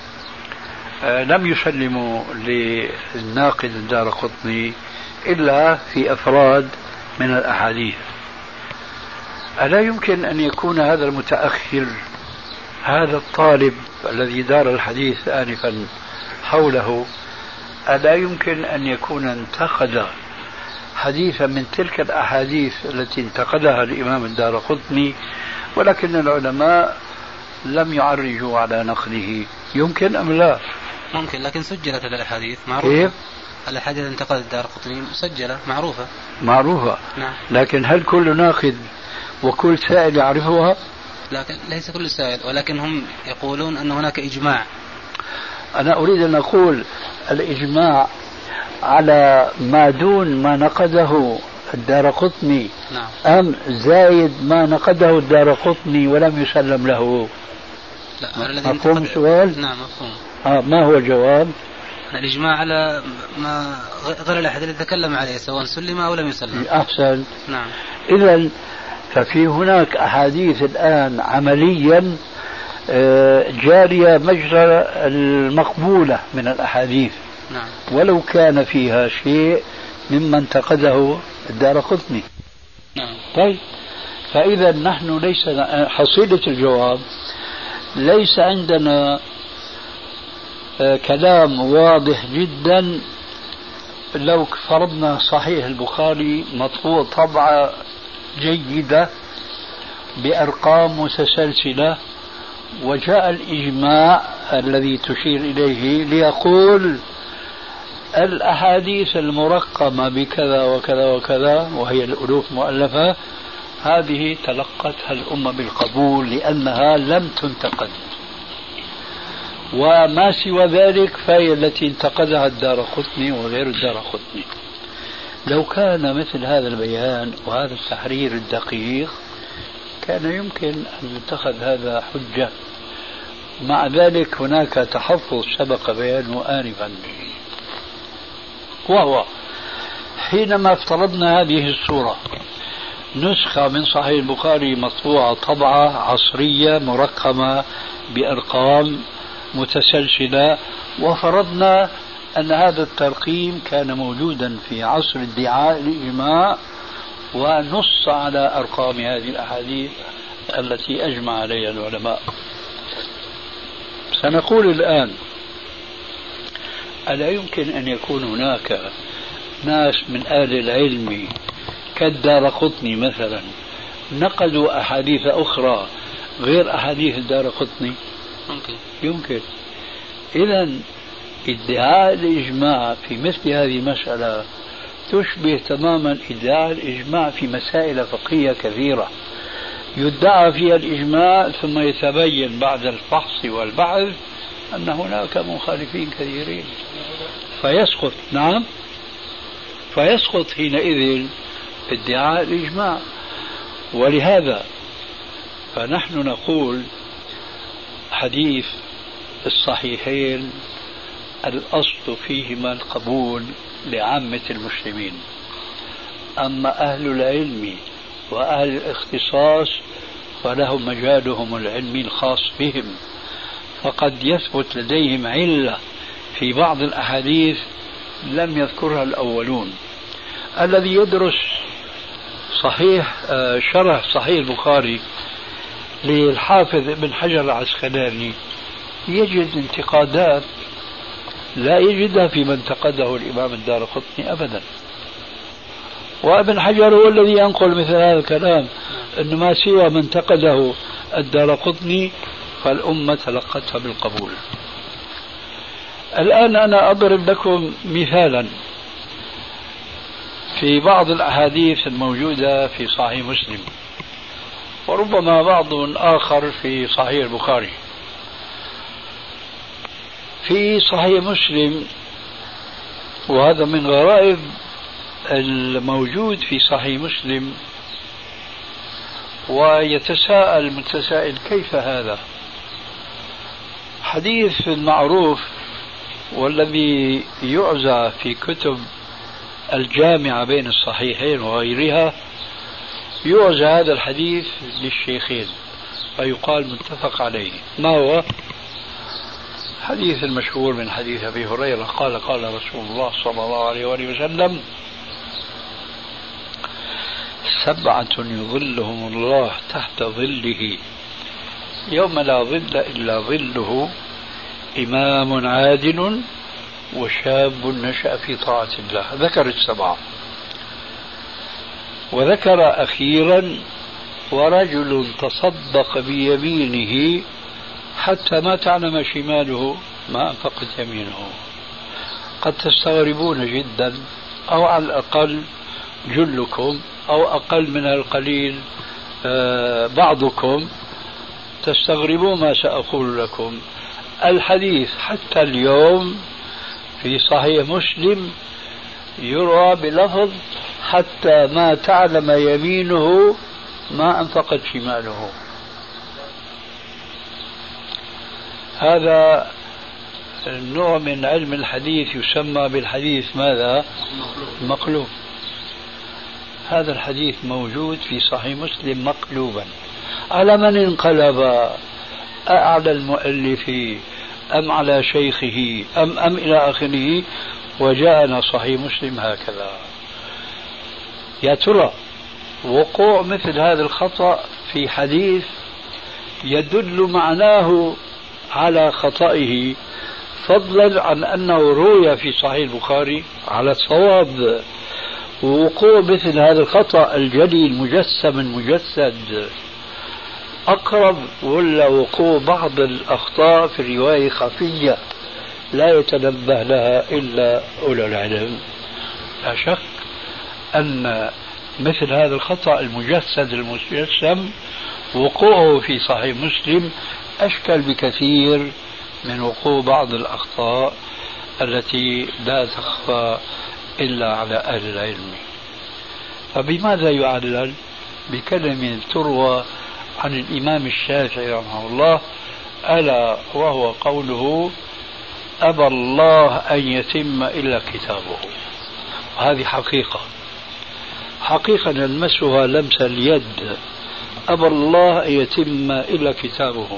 لم يسلموا للناقد الدارقطني إلا في أفراد من الأحاديث. ألا يمكن أن يكون هذا المتأخر، هذا الطالب الذي دار الحديث آنفا حوله، ألا يمكن أن يكون انتقد حديثا من تلك الأحاديث التي انتقدها الإمام الدارقطني ولكن العلماء لم يعرجوا على نقده؟ يمكن أم لا؟ ممكن، لكن سجلت الأحاديث معروفة. كيف؟ الأحاديث التي انتقد الدارقطني مسجلة معروفة. نعم. لكن هل كل ناقد وكل سائل يعرفها؟ لكن ليس كل سائل، ولكن هم يقولون أن هناك إجماع. أنا أريد أن أقول الإجماع على ما دون ما نقده الدارقطني. نعم. أم زايد ما نقده الدارقطني ولم يسلم له؟ لا، مفهوم السؤال؟ نعم مفهوم. ما هو الجواب؟ الإجماع على ما غير الأحد الذي تكلم عليه سواء سلم أو لم يسلم. أحسن. نعم. إذن ففي هناك أحاديث الآن عمليا جارية مجرى المقبولة من الأحاديث. نعم. ولو كان فيها شيء مما انتقده الدارقطني. نعم. طيب فإذا نحن ليس حصيلة الجواب ليس عندنا كلام واضح جدا. لو فرضنا صحيح البخاري مطبوع طبعة جيدة بأرقام متسلسلة وجاء الإجماع الذي تشير إليه ليقول الأحاديث المرقمة بكذا وكذا وكذا وهي الألوف مؤلفة هذه تلقتها الأمة بالقبول لأنها لم تنتقد، وما سوى ذلك فهي التي انتقدها الدارقطني وغير الدارقطني. لو كان مثل هذا البيان وهذا التحرير الدقيق كان يمكن أن يتخذ هذا حجة. مع ذلك هناك تحفظ سبق بيانه آنفا، وهو حينما افترضنا هذه الصورة نسخة من صحيح البخاري مطبوعة طبعة عصرية مرقمة بأرقام متسلسلة، وفرضنا أن هذا الترقيم كان موجودا في عصر ادعاء الإجماع، ونص على أرقام هذه الأحاديث التي أجمع عليها العلماء. سنقول الآن: ألا يمكن أن يكون هناك ناس من أهل العلم كالدارقطني مثلا نقلوا أحاديث أخرى غير أحاديث الدارقطني؟ يمكن. إذن ادعاء الإجماع في مثل هذه المسألة تشبه تماما ادعاء الإجماع في مسائل فقهية كثيرة يدعى فيها الإجماع ثم يتبين بعد الفحص والبحث أن هناك مخالفين كثيرين فيسقط. نعم، فيسقط حينئذ ادعاء الإجماع. ولهذا فنحن نقول حديث الصحيحين الأصل فيهما القبول لعامة المسلمين، أما أهل العلم وأهل الاختصاص فلهم مجالهم العلمي الخاص بهم، فقد يثبت لديهم علة في بعض الأحاديث لم يذكرها الأولون. الذي يدرس شرح صحيح البخاري للحافظ ابن حجر العسقلاني يجد انتقادات لا يجدها في من انتقده الإمام الدارقطني أبدا. وابن حجر هو الذي ينقل مثل هذا الكلام، أن ما سوى من انتقده الدارقطني فالأمة تلقتها بالقبول. الآن أنا أضرب لكم مثالا في بعض الأحاديث الموجودة في صحيح مسلم، وربما بعض آخر في صحيح البخاري. في صحيح مسلم، وهذا من غرائب الموجود في صحيح مسلم، ويتساءل المتسائل كيف هذا؟ حديث المعروف والذي يعزى في كتب الجامعة بين الصحيحين وغيرها، يعزى هذا الحديث للشيخين فيقال متفق عليه. ما هو؟ حديث المشهور من حديث أبي هريرة قال قال رسول الله صلى الله عليه وآله وسلم: 7 يظلهم الله تحت ظله يوم لا ظل إلا ظله، إمام عادل وشاب نشأ في طاعة الله. ذكر 7، وذكر أخيرا: ورجل تصدق بيمينه حتى ما تعلم شماله ما أنفقت يمينه. قد تستغربون جدا، أو على الأقل جلكم، أو أقل من القليل بعضكم تستغربون ما سأقول لكم. الحديث حتى اليوم في صحيح مسلم يروى بلفظ: حتى ما تعلم يمينه ما أنفقت شماله. هذا النوع من علم الحديث يسمى بالحديث ماذا؟ مقلوب. هذا الحديث موجود في صحيح مسلم مقلوبا. على من انقلب؟ أعلى المؤلف أم على شيخه أم إلى آخره؟ وجاءنا صحيح مسلم هكذا. يا ترى وقوع مثل هذا الخطأ في حديث يدل معناه على خطئه، فضلا عن أنه روي في صحيح البخاري على الصواب، ووقوع مثل هذا الخطأ الجلي المجسم المجسد أقرب، ولا وقوع بعض الأخطاء في الرواية خفية لا يتنبه لها إلا أولو العلم؟ لا شك أن مثل هذا الخطأ المجسد المجسم وقوعه في صحيح مسلم أشكل بكثير من وقوع بعض الأخطاء التي لا تخفى إلا على أهل العلم. فبماذا يعلل؟ بكلمة تروى عن الإمام الشافعي رحمه الله، ألا وهو قوله: أبى الله أن يتم إلا كتابه. وهذه حقيقة نلمسها لمس اليد. أبى الله أن يتم إلا كتابه.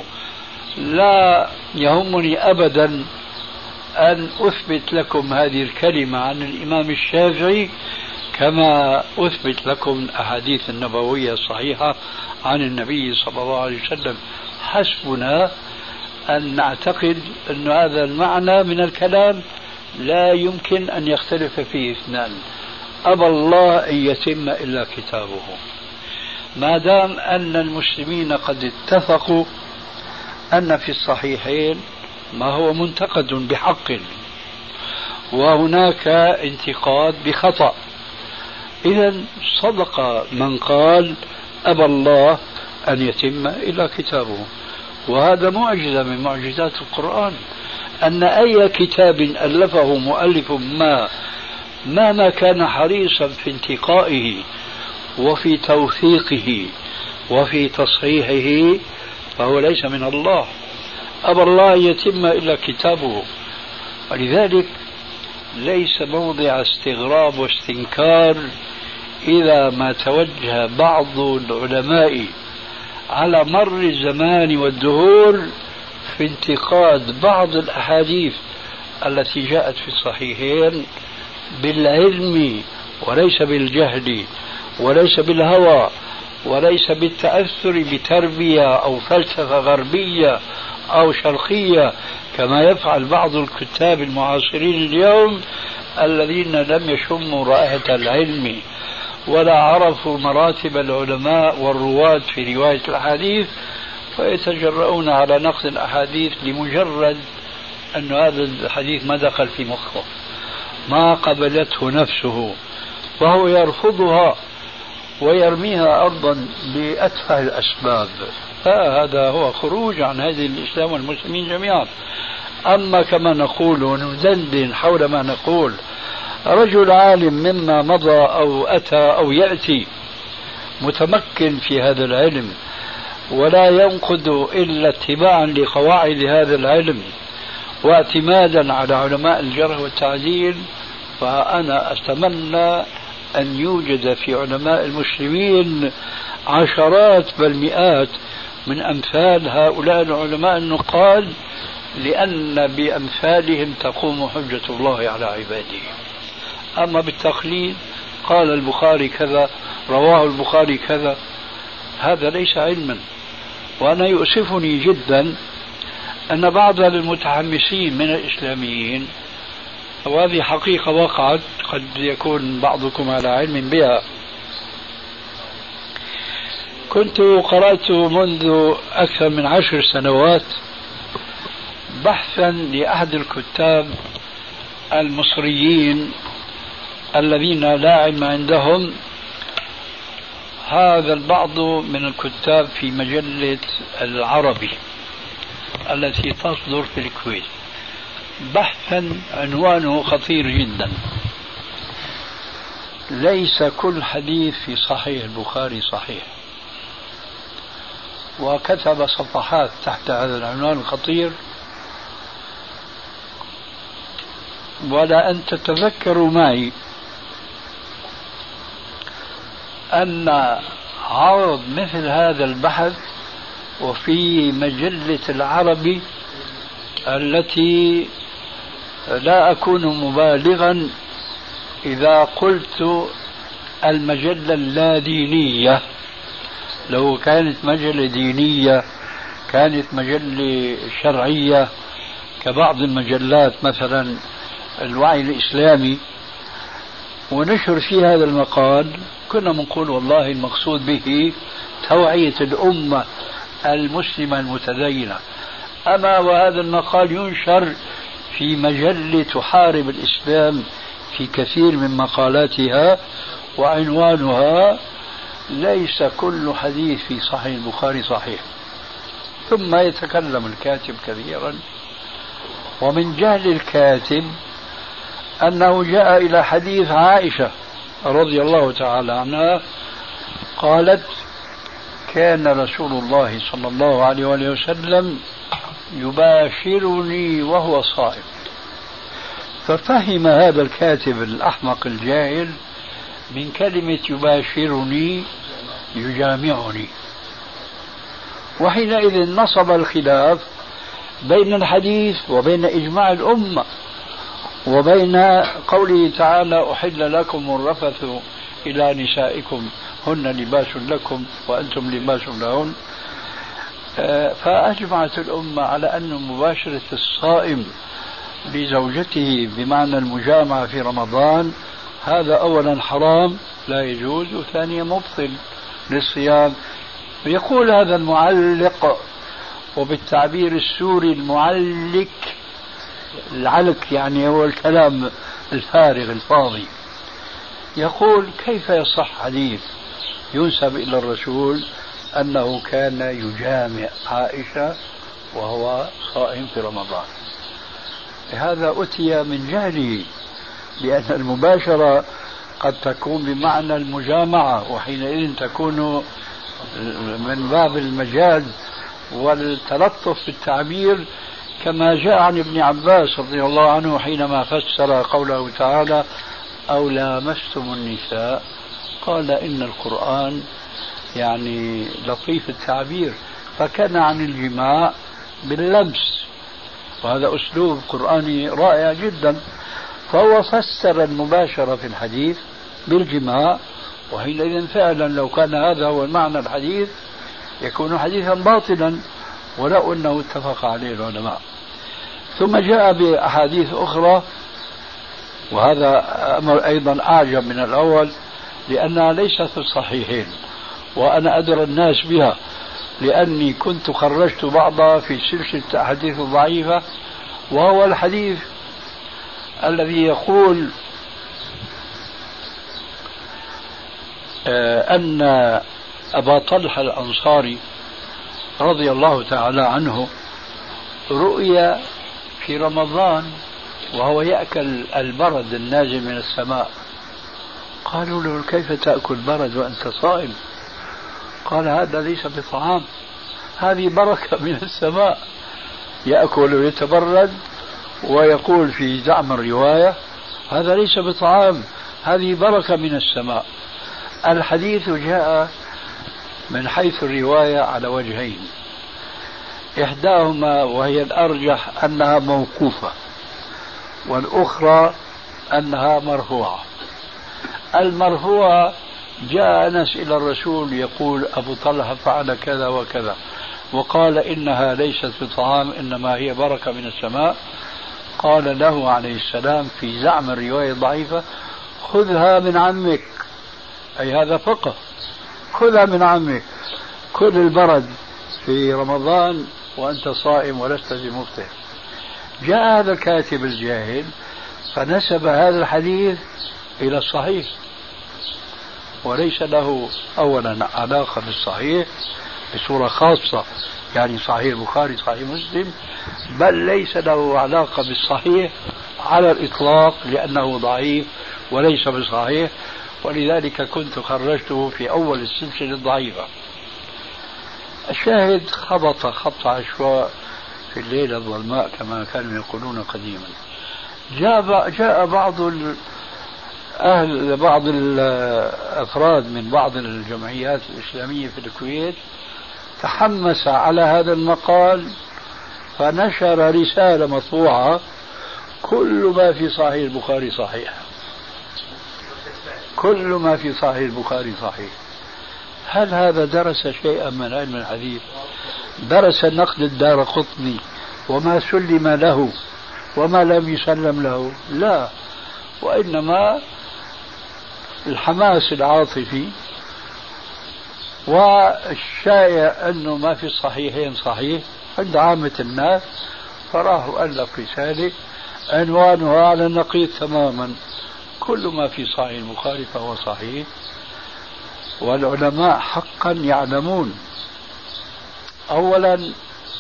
لا يهمني أبدا أن أثبت لكم هذه الكلمة عن الإمام الشافعي كما أثبت لكم الأحاديث النبوية الصحيحة عن النبي صلى الله عليه وسلم. حسبنا أن نعتقد أن هذا المعنى من الكلام لا يمكن أن يختلف فيه اثنان. أبى الله أن يتم إلا كتابه. ما دام أن المسلمين قد اتفقوا أن في الصحيحين ما هو منتقد بحق وهناك انتقاد بخطأ، إذا صدق من قال أبى الله أن يتم إلا كتابه. وهذا معجزة من معجزات القرآن، أن أي كتاب ألفه مؤلف ما كان حريصا في انتقائه وفي توثيقه وفي تصحيحه فهو ليس من الله. أبى الله يتم إلا كتابه. ولذلك ليس موضع استغراب واستنكار إذا ما توجه بعض العلماء على مر الزمان والدهور في انتقاد بعض الأحاديث التي جاءت في الصحيحين بالعلم وليس بالجهل وليس بالهوى وليس بالتأثر بتربية أو فلسفة غربية أو شرقية كما يفعل بعض الكتاب المعاصرين اليوم الذين لم يشموا رائحة العلم ولا عرفوا مراتب العلماء والرواة في رواية الأحاديث، فيتجرؤون على نقد الأحاديث لمجرد أن هذا الحديث ما دخل في مخه، ما قبلته نفسه، وهو يرفضها ويرميها أرضا بأتفه الأسباب. هذا هو خروج عن هذه الإسلام والمسلمين جميعا. أما كما نقول وندندن حول ما نقول رجل عالم مما مضى أو أتى أو يأتي متمكن في هذا العلم ولا ينقد إلا اتباعا لقواعد هذا العلم واعتمادا على علماء الجرح والتعديل، فأنا أتمنى أن يوجد في علماء المسلمين عشرات بل مئات من أمثال هؤلاء العلماء النقاد، لأن بأمثالهم تقوم حجة الله على عباده. أما بالتقليد قال البخاري كذا رواه البخاري كذا، هذا ليس علما. وأنا يؤسفني جدا أن بعض المتحمسين من الإسلاميين، وهذه حقيقة وقعت قد يكون بعضكم على علم بها، كنت قرأت منذ أكثر من 10 سنوات بحثا لأحد الكتاب المصريين الذين لا علم عندهم، هذا البعض من الكتاب في مجلة العربي التي تصدر في الكويت، بحثا عنوانه خطير جدا: ليس كل حديث في صحيح البخاري صحيح. وكتب صفحات تحت هذا العنوان الخطير، ولا أن تتذكروا معي أن عرض مثل هذا البحث وفي مجلة العربي التي لا أكون مبالغا إذا قلت المجلة اللادينية، لو كانت مجلة دينية كانت مجلة شرعية كبعض المجلات مثلا الوعي الإسلامي، ونشر في هذا المقال، كنا نقول والله المقصود به توعية الأمة المسلمة المتدينة. أما وهذا المقال ينشر في مجلة تحارب الإسلام في كثير من مقالاتها، وعنوانها: ليس كل حديث في صحيح البخاري صحيح. ثم يتكلم الكاتب كثيرا، ومن جهل الكاتب أنه جاء إلى حديث عائشة رضي الله تعالى عنها قالت: كان رسول الله صلى الله عليه وسلم يباشرني وهو صائم. ففهم هذا الكاتب الأحمق الجاهل من كلمة يباشرني يجامعني، وحينئذ نصب الخلاف بين الحديث وبين إجماع الأمة وبين قوله تعالى: أحل لكم الرفث إلى نسائكم هن لباس لكم وأنتم لباس لهن. فأجمعت الأمة على أن مباشرة الصائم لزوجته بمعنى المجامعة في رمضان هذا أولا حرام لا يجوز، وثانيا مبطل للصيام. يقول هذا المعلق، وبالتعبير السوري المعلك، العلك يعني هو الكلام الفارغ الفاضي، يقول: كيف يصح حديث ينسب إلى الرسول أنه كان يجامع عائشة وهو صائم في رمضان؟ هذا أتي من جهله، لأن المباشرة قد تكون بمعنى المجامعة، وحينئذ تكون من باب المجاز والتلطف في التعبير، كما جاء عن ابن عباس رضي الله عنه حينما فسر قوله تعالى: أو لامستم النساء، قال: إن القرآن يعني لطيف التعبير، فكان عن الجماع باللمس، وهذا أسلوب قرآني رائع جدا. فهو فسر المباشرة في الحديث بالجماع، وحينئذ فعلا لو كان هذا هو المعنى الحديث يكون حديثا باطلا، ولو أنه اتفق عليه العلماء. ثم جاء بأحاديث أخرى، وهذا أمر أيضا أعجب من الأول، لأنها ليست في الصحيحين، وأنا أدرى الناس بها لأني كنت خرجت بعضها في سلسلة الأحاديث الضعيفة، وهو الحديث الذي يقول أن أبا طلحة الأنصاري رضي الله تعالى عنه رؤي في رمضان وهو يأكل البرد النازل من السماء. قالوا له: كيف تأكل برد وأنت صائم؟ قال: هذا ليس بطعام، هذه بركة من السماء. يأكل ويتبرد، ويقول في زعم الرواية: هذا ليس بطعام، هذه بركة من السماء. الحديث جاء من حيث الرواية على وجهين، إحداهما وهي الأرجح أنها موقوفة، والأخرى أنها مرفوعة. المرفوعة: جاء أنس إلى الرسول يقول: أبو طلحة فعل كذا وكذا، وقال: إنها ليست بطعام إنما هي بركة من السماء. قال له عليه السلام في زعم الرواية الضعيفة: خذها من عمك، أي هذا فقه، خذها من عمك، كل البرد في رمضان وأنت صائم ولست بمفطر. جاء هذا الكاتب الجاهل فنسب هذا الحديث إلى الصحيح، وليس له أولا علاقة بالصحيح بصورة خاصة، يعني صحيح البخاري صحيح مسلم، بل ليس له علاقة بالصحيح على الإطلاق، لأنه ضعيف وليس بصحيح، ولذلك كنت خرجته في أول السلسلة الضعيفة. الشاهد: خبط عشواء في الليلة الظلماء كما كانوا يقولون قديما. جاء بعض الأفراد من بعض الجمعيات الإسلامية في الكويت تحمس على هذا المقال، فنشر رسالة مطبوعة: كل ما في صحيح البخاري صحيح، كل ما في صحيح البخاري صحيح. هل هذا درس شيئا من علم الحديث؟ درس نقد الدارقطني وما سلم له وما لم يسلم له؟ لا، وإنما الحماس العاطفي، والشائع أنه ما في الصحيحين صحيح عند عامة الناس، فراه ألف رسالة عنوانها على النقيض تماما: كل ما في صحيح البخاري فهو صحيح. والعلماء حقا يعلمون أولا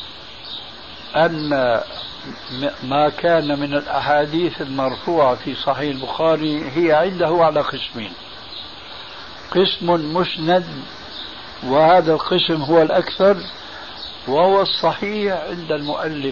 أن ما كان من الأحاديث المرفوعة في صحيح البخاري هي عنده على قسمين: قسم مسند، وهذا القسم هو الأكثر وهو الصحيح عند المؤلف،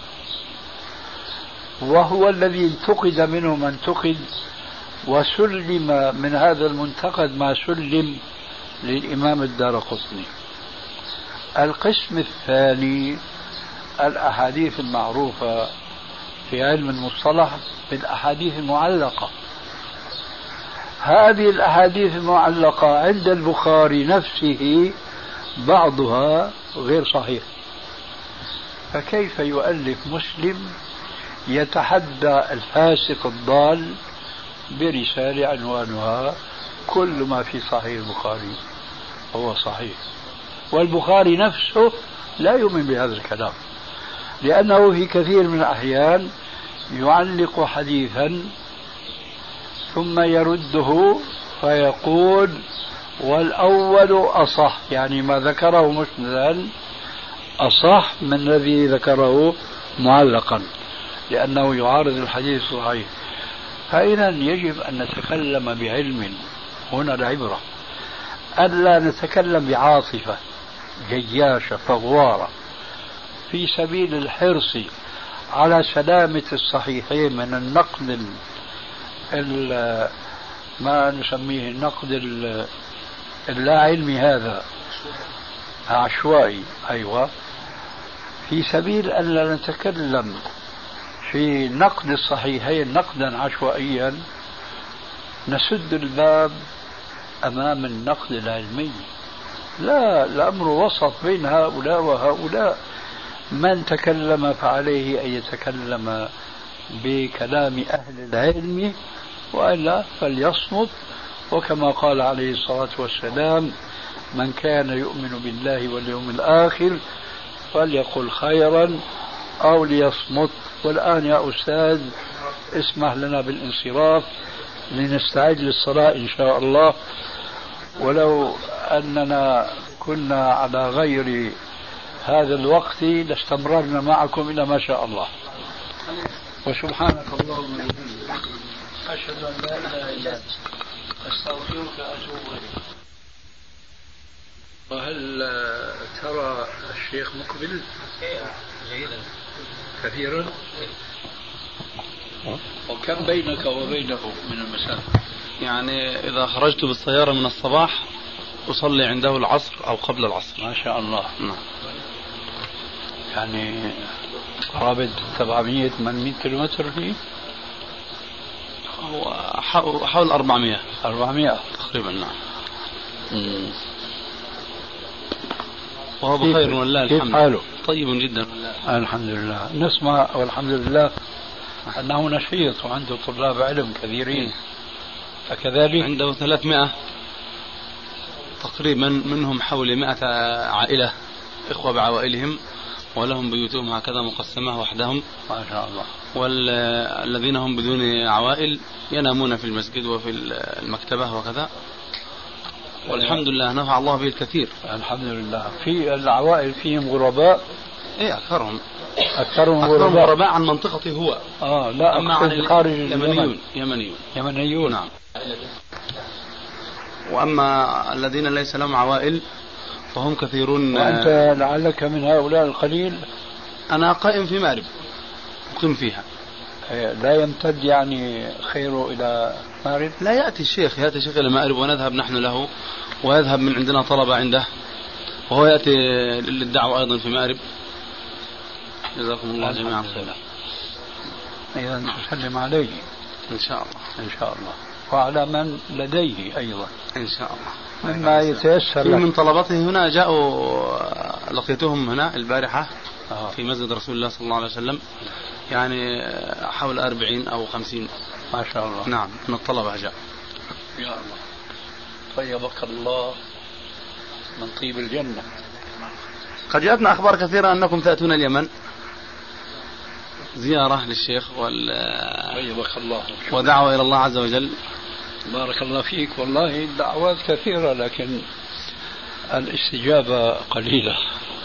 وهو الذي انتقد منه ما انتقد، وسلم من هذا المنتقد ما سلم للإمام الدارقطني. القسم الثاني الأحاديث المعروفة في علم المصطلح بالأحاديث المعلقة. هذه الأحاديث المعلقة عند البخاري نفسه بعضها غير صحيح، فكيف يؤلف مسلم يتحدى الفاسق الضال برسالة عنوانها كل ما في صحيح البخاري هو صحيح؟ والبخاري نفسه لا يؤمن بهذا الكلام، لأنه في كثير من الأحيان يعلق حديثا ثم يرده فيقول والأول أصح، يعني ما ذكره مسندا أصح من الذي ذكره معلقا، لأنه يعارض الحديث الصحيح. فإذا يجب أن نتكلم بعلم، هنا العبرة ألا نتكلم بعاطفة جياشة فغوارة في سبيل الحرص على سلامة الصحيحين من النقد ما نسميه النقد اللا علمي، هذا عشوائي. أيوة، في سبيل أن لا نتكلم في نقد الصحيحين نقدا عشوائيا نسد الباب أمام النقد العلمي. لا، الأمر وسط بين هؤلاء وهؤلاء. من تكلم فعليه أن يتكلم بكلام أهل العلم، وإلا فليصمت. وكما قال عليه الصلاة والسلام: من كان يؤمن بالله واليوم الآخر فليقل خيرا أو ليصمت. والآن يا أستاذ اسمح لنا بالانصراف لنستعد للصلاة إن شاء الله، ولو أننا كنا على غير هذا الوقت لاستمررنا معكم إلى ما شاء الله. وسبحانك اللهم وبحمدك أشهد أن لا إله إلا أنت أستغفرك وأتوب إليك. وهل ترى الشيخ مقبل؟ جيدا كثيرا. وكم بينك وبينه من المسافة؟ يعني إذا خرجت بالسيارة من الصباح أصلي عنده العصر أو قبل العصر. ما شاء الله. نعم. يعني قرابة 700-800 كيلومتر فيه؟ هو حول 400 تقريبا. نعم. وهو بخير والله الحمد. كيف حاله؟ طيب جدا. الحمد لله. نسمع والحمد لله أنه نشيط وعنده طلاب علم كثيرين، فكذلك عنده 300 تقريبا، منهم حوالي 100 عائلة، إخوة بعوائلهم، ولهم بيوتهم هكذا مقسمة وحدهم ما شاء الله. والذين هم بدون عوائل ينامون في المسجد وفي المكتبة وكذا، والحمد لله نفع الله به الكثير. الحمد لله. في العوائل فيهم غرباء؟ ايه أكثرهم غرباء عن منطقته هو. لا، أما عن خارج يمنيون. نعم. وأما الذين ليس لهم عوائل فهم كثيرون. وأنت لعلك من هؤلاء القليل؟ أنا قائم في مأرب، مقيم فيها. لا يمتد يعني خيره إلى مأرب؟ لا، يأتي الشيخ إلى مأرب ونذهب نحن له، ويذهب من عندنا طلبة عنده، وهو يأتي للدعوة أيضا في مأرب. جزاكم الله جميعا خيرا. إذا تسلم عليه إن شاء الله. إن شاء الله، وعلى من لديه أيضا إن شاء الله، مما يتيسر. في من طلبته هنا جاءوا، لقيتهم هنا البارحة في مسجد رسول الله صلى الله عليه وسلم، يعني حول 40 أو 50. ما شاء الله. نعم، من الطلبة جاء. يا الله، طيبك الله من طيب الجنة. قد جاءتنا أخبار كثيرة أنكم تأتون اليمن. زيارة للشيخ طيبك الله ودعوة إلى الله عز وجل. بارك الله فيك. والله الدعوات كثيرة لكن الاستجابة قليلة،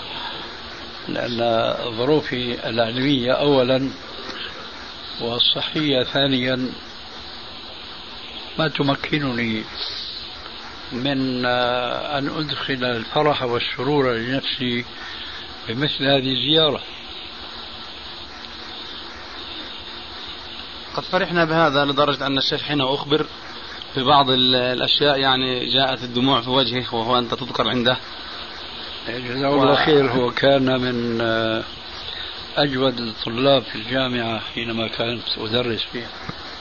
لأن ظروفي العلمية أولا والصحية ثانيا ما تمكنني من أن أدخل الفرح والسرور لنفسي بمثل هذه الزيارة. قد فرحنا بهذا لدرجة أن الشيخ حين أخبر ببعض الأشياء يعني جاءت الدموع في وجهه وهو أنت تذكر عنده. جزاه الله خير. هو كان من أجود الطلاب في الجامعة حينما كنت أدرس فيها،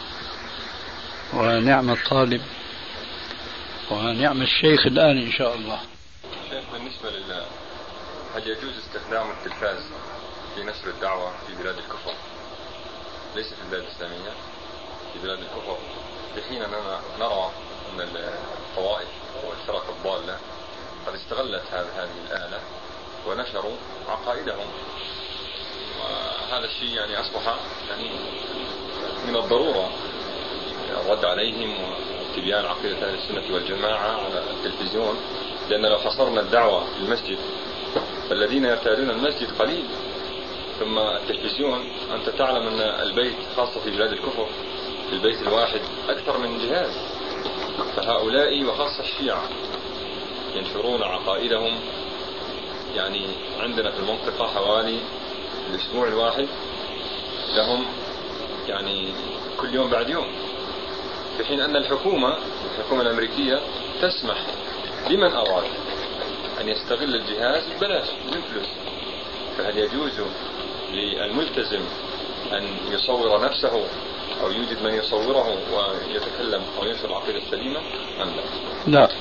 ونعم الطالب ونعم الشيخ الآن إن شاء الله. شيخ، بالنسبة هل يجوز استخدام التلفاز في نشر الدعوة في بلاد الكفر، ليس في البلاد الإسلامية، في بلاد الكفر، في حين أننا نرى أن الطوائف والفرق الضالة قد استغلت هذه الآلة ونشروا عقائدهم، وهذا الشيء يعني أصبح يعني من الضرورة الرد عليهم وتبيان عقيدة أهل السنة والجماعة على التلفزيون، لأن لو حصرنا الدعوة في المسجد فالذين يرتادون المسجد قليل، ثم التلفزيون أنت تعلم أن البيت خاصة في بلاد الكفر في البيت الواحد أكثر من جهاز، فهؤلاء وخاصة الشيعة ينشرون عقائدهم. يعني عندنا في المنطقة حوالي الأسبوع الواحد لهم يعني كل يوم بعد يوم، في حين أن الحكومة الأمريكية تسمح لمن أراد أن يستغل الجهاز ببلاش من فلوس. فهل يجوز للملتزم أن يصور نفسه أو يوجد من يصوره ويتكلم أو ينشر العقيدة السليمة أم لا؟ لا،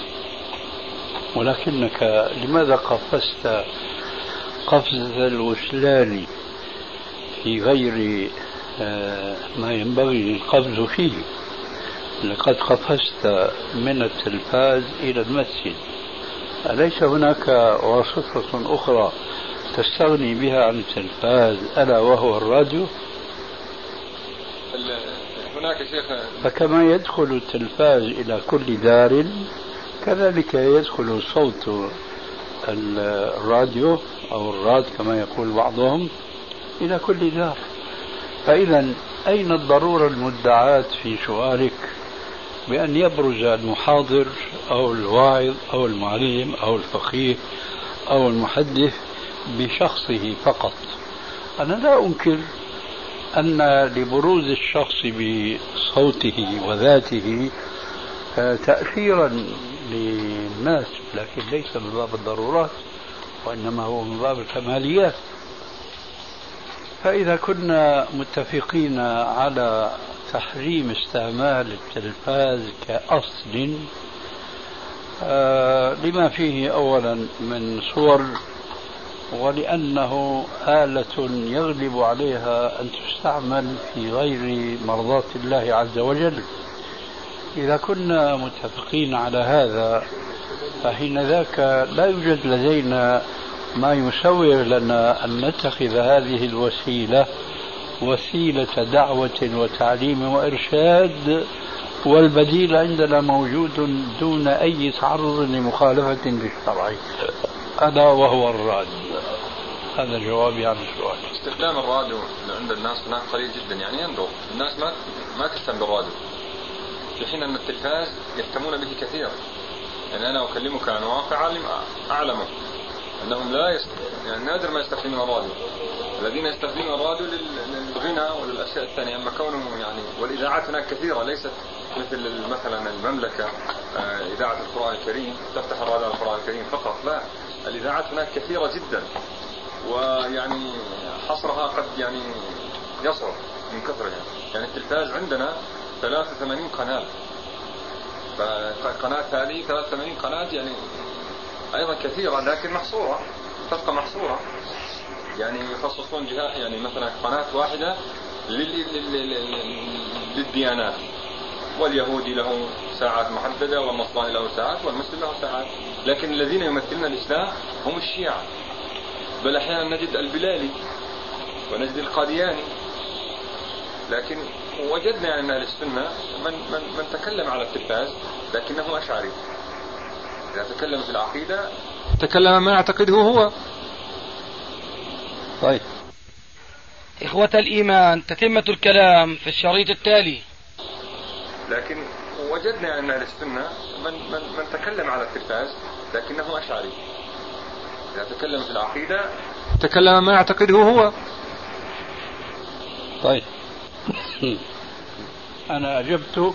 ولكنك لماذا قفزت قفز الوسلان في غير ما ينبغي القفز فيه؟ لقد قفزت من التلفاز إلى المسجد، أليس هناك واسطة أخرى تستغني بها عن التلفاز ألا وهو الراديو؟ هناك شيخ. فكما يدخل التلفاز إلى كل دار كذلك يدخل صوت الراديو أو الراد كما يقول بعضهم إلى كل دار. فإذا أين الضرورة المدعاة في سؤالك بأن يبرز المحاضر أو الواعظ أو المعلم أو الفقيه أو المحدث بشخصه فقط؟ أنا لا أنكر أن لبروز الشخص بصوته وذاته تأثيرا للناس، لكن ليس من باب الضرورات وإنما هو من باب الكماليات. فإذا كنا متفقين على تحريم استعمال التلفاز كأصل لما فيه أولا من صور، ولأنه آلة يغلب عليها أن تستعمل في غير مرضاة الله عز وجل، إذا كنا متفقين على هذا فحين ذاك لا يوجد لدينا ما يسوغ لنا أن نتخذ هذه الوسيلة وسيلة دعوة وتعليم وإرشاد، والبديل عندنا موجود دون أي تعرض لمخالفة للشرع ألا وهو الراديو. هذا جوابي عن السؤال. استخدام الراديو عند الناس هناك قليل جدا، يعني ينظر الناس ما تهتم بالراديو، في حين أن التلفاز يهتمون به كثير. يعني أنا أكلمك عن واقع أعلمه أنهم يعني نادر ما يستخدمون الراديو. الذين يستخدمون الراديو للغنى وللأشياء الثانية، أما كونه يعني والإذاعات هناك كثيرة، ليست مثلا المملكة إذاعة القرآن الكريم تفتح الراديو على القرآن الكريم فقط، لا، الإذاعات هناك كثيرة جدا، ويعني حصرها قد يعني يصعب من كثرها. يعني التلفاز عندنا 83 قناة، فقناة هذه 83 قناة يعني أيضا كثيرة لكن محصورة، تبقى محصورة. يعني يخصصون جهة، يعني مثلا قناة واحدة للديانات، واليهودي له ساعات محددة والنصراني له ساعات والمسلم له ساعات، لكن الذين يمثلون الإسلام هم الشيعة، بل أحيانا نجد البلالي ونجد القادياني. لكن وجدنا أن أهل السنة من تكلم على التلفاز لكنه أشعري، إذا تكلم في العقيدة تكلم ما يعتقده هو. طيب إخوة الإيمان، تتمة الكلام في الشريط التالي. لكن وجدنا أن أهل السنة من تكلم على التلفاز لكنه أشعري، إذا تكلم في العقيدة تكلم ما يعتقده هو. طيب أنا أجبت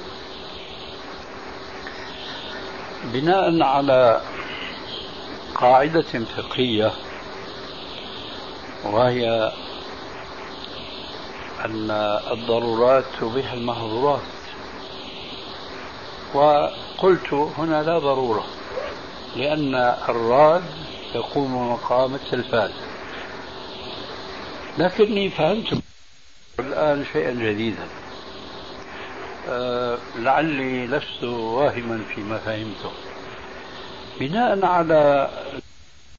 بناء على قاعدة فقهية، وهي أن الضرورات تبيح المحظورات، وقلت هنا لا ضرورة، لأن الراد يقوم مقام التلفاز. لكني فهمت الآن شيئا جديدا، لعلي لست واهما فيما فهمته. بناء على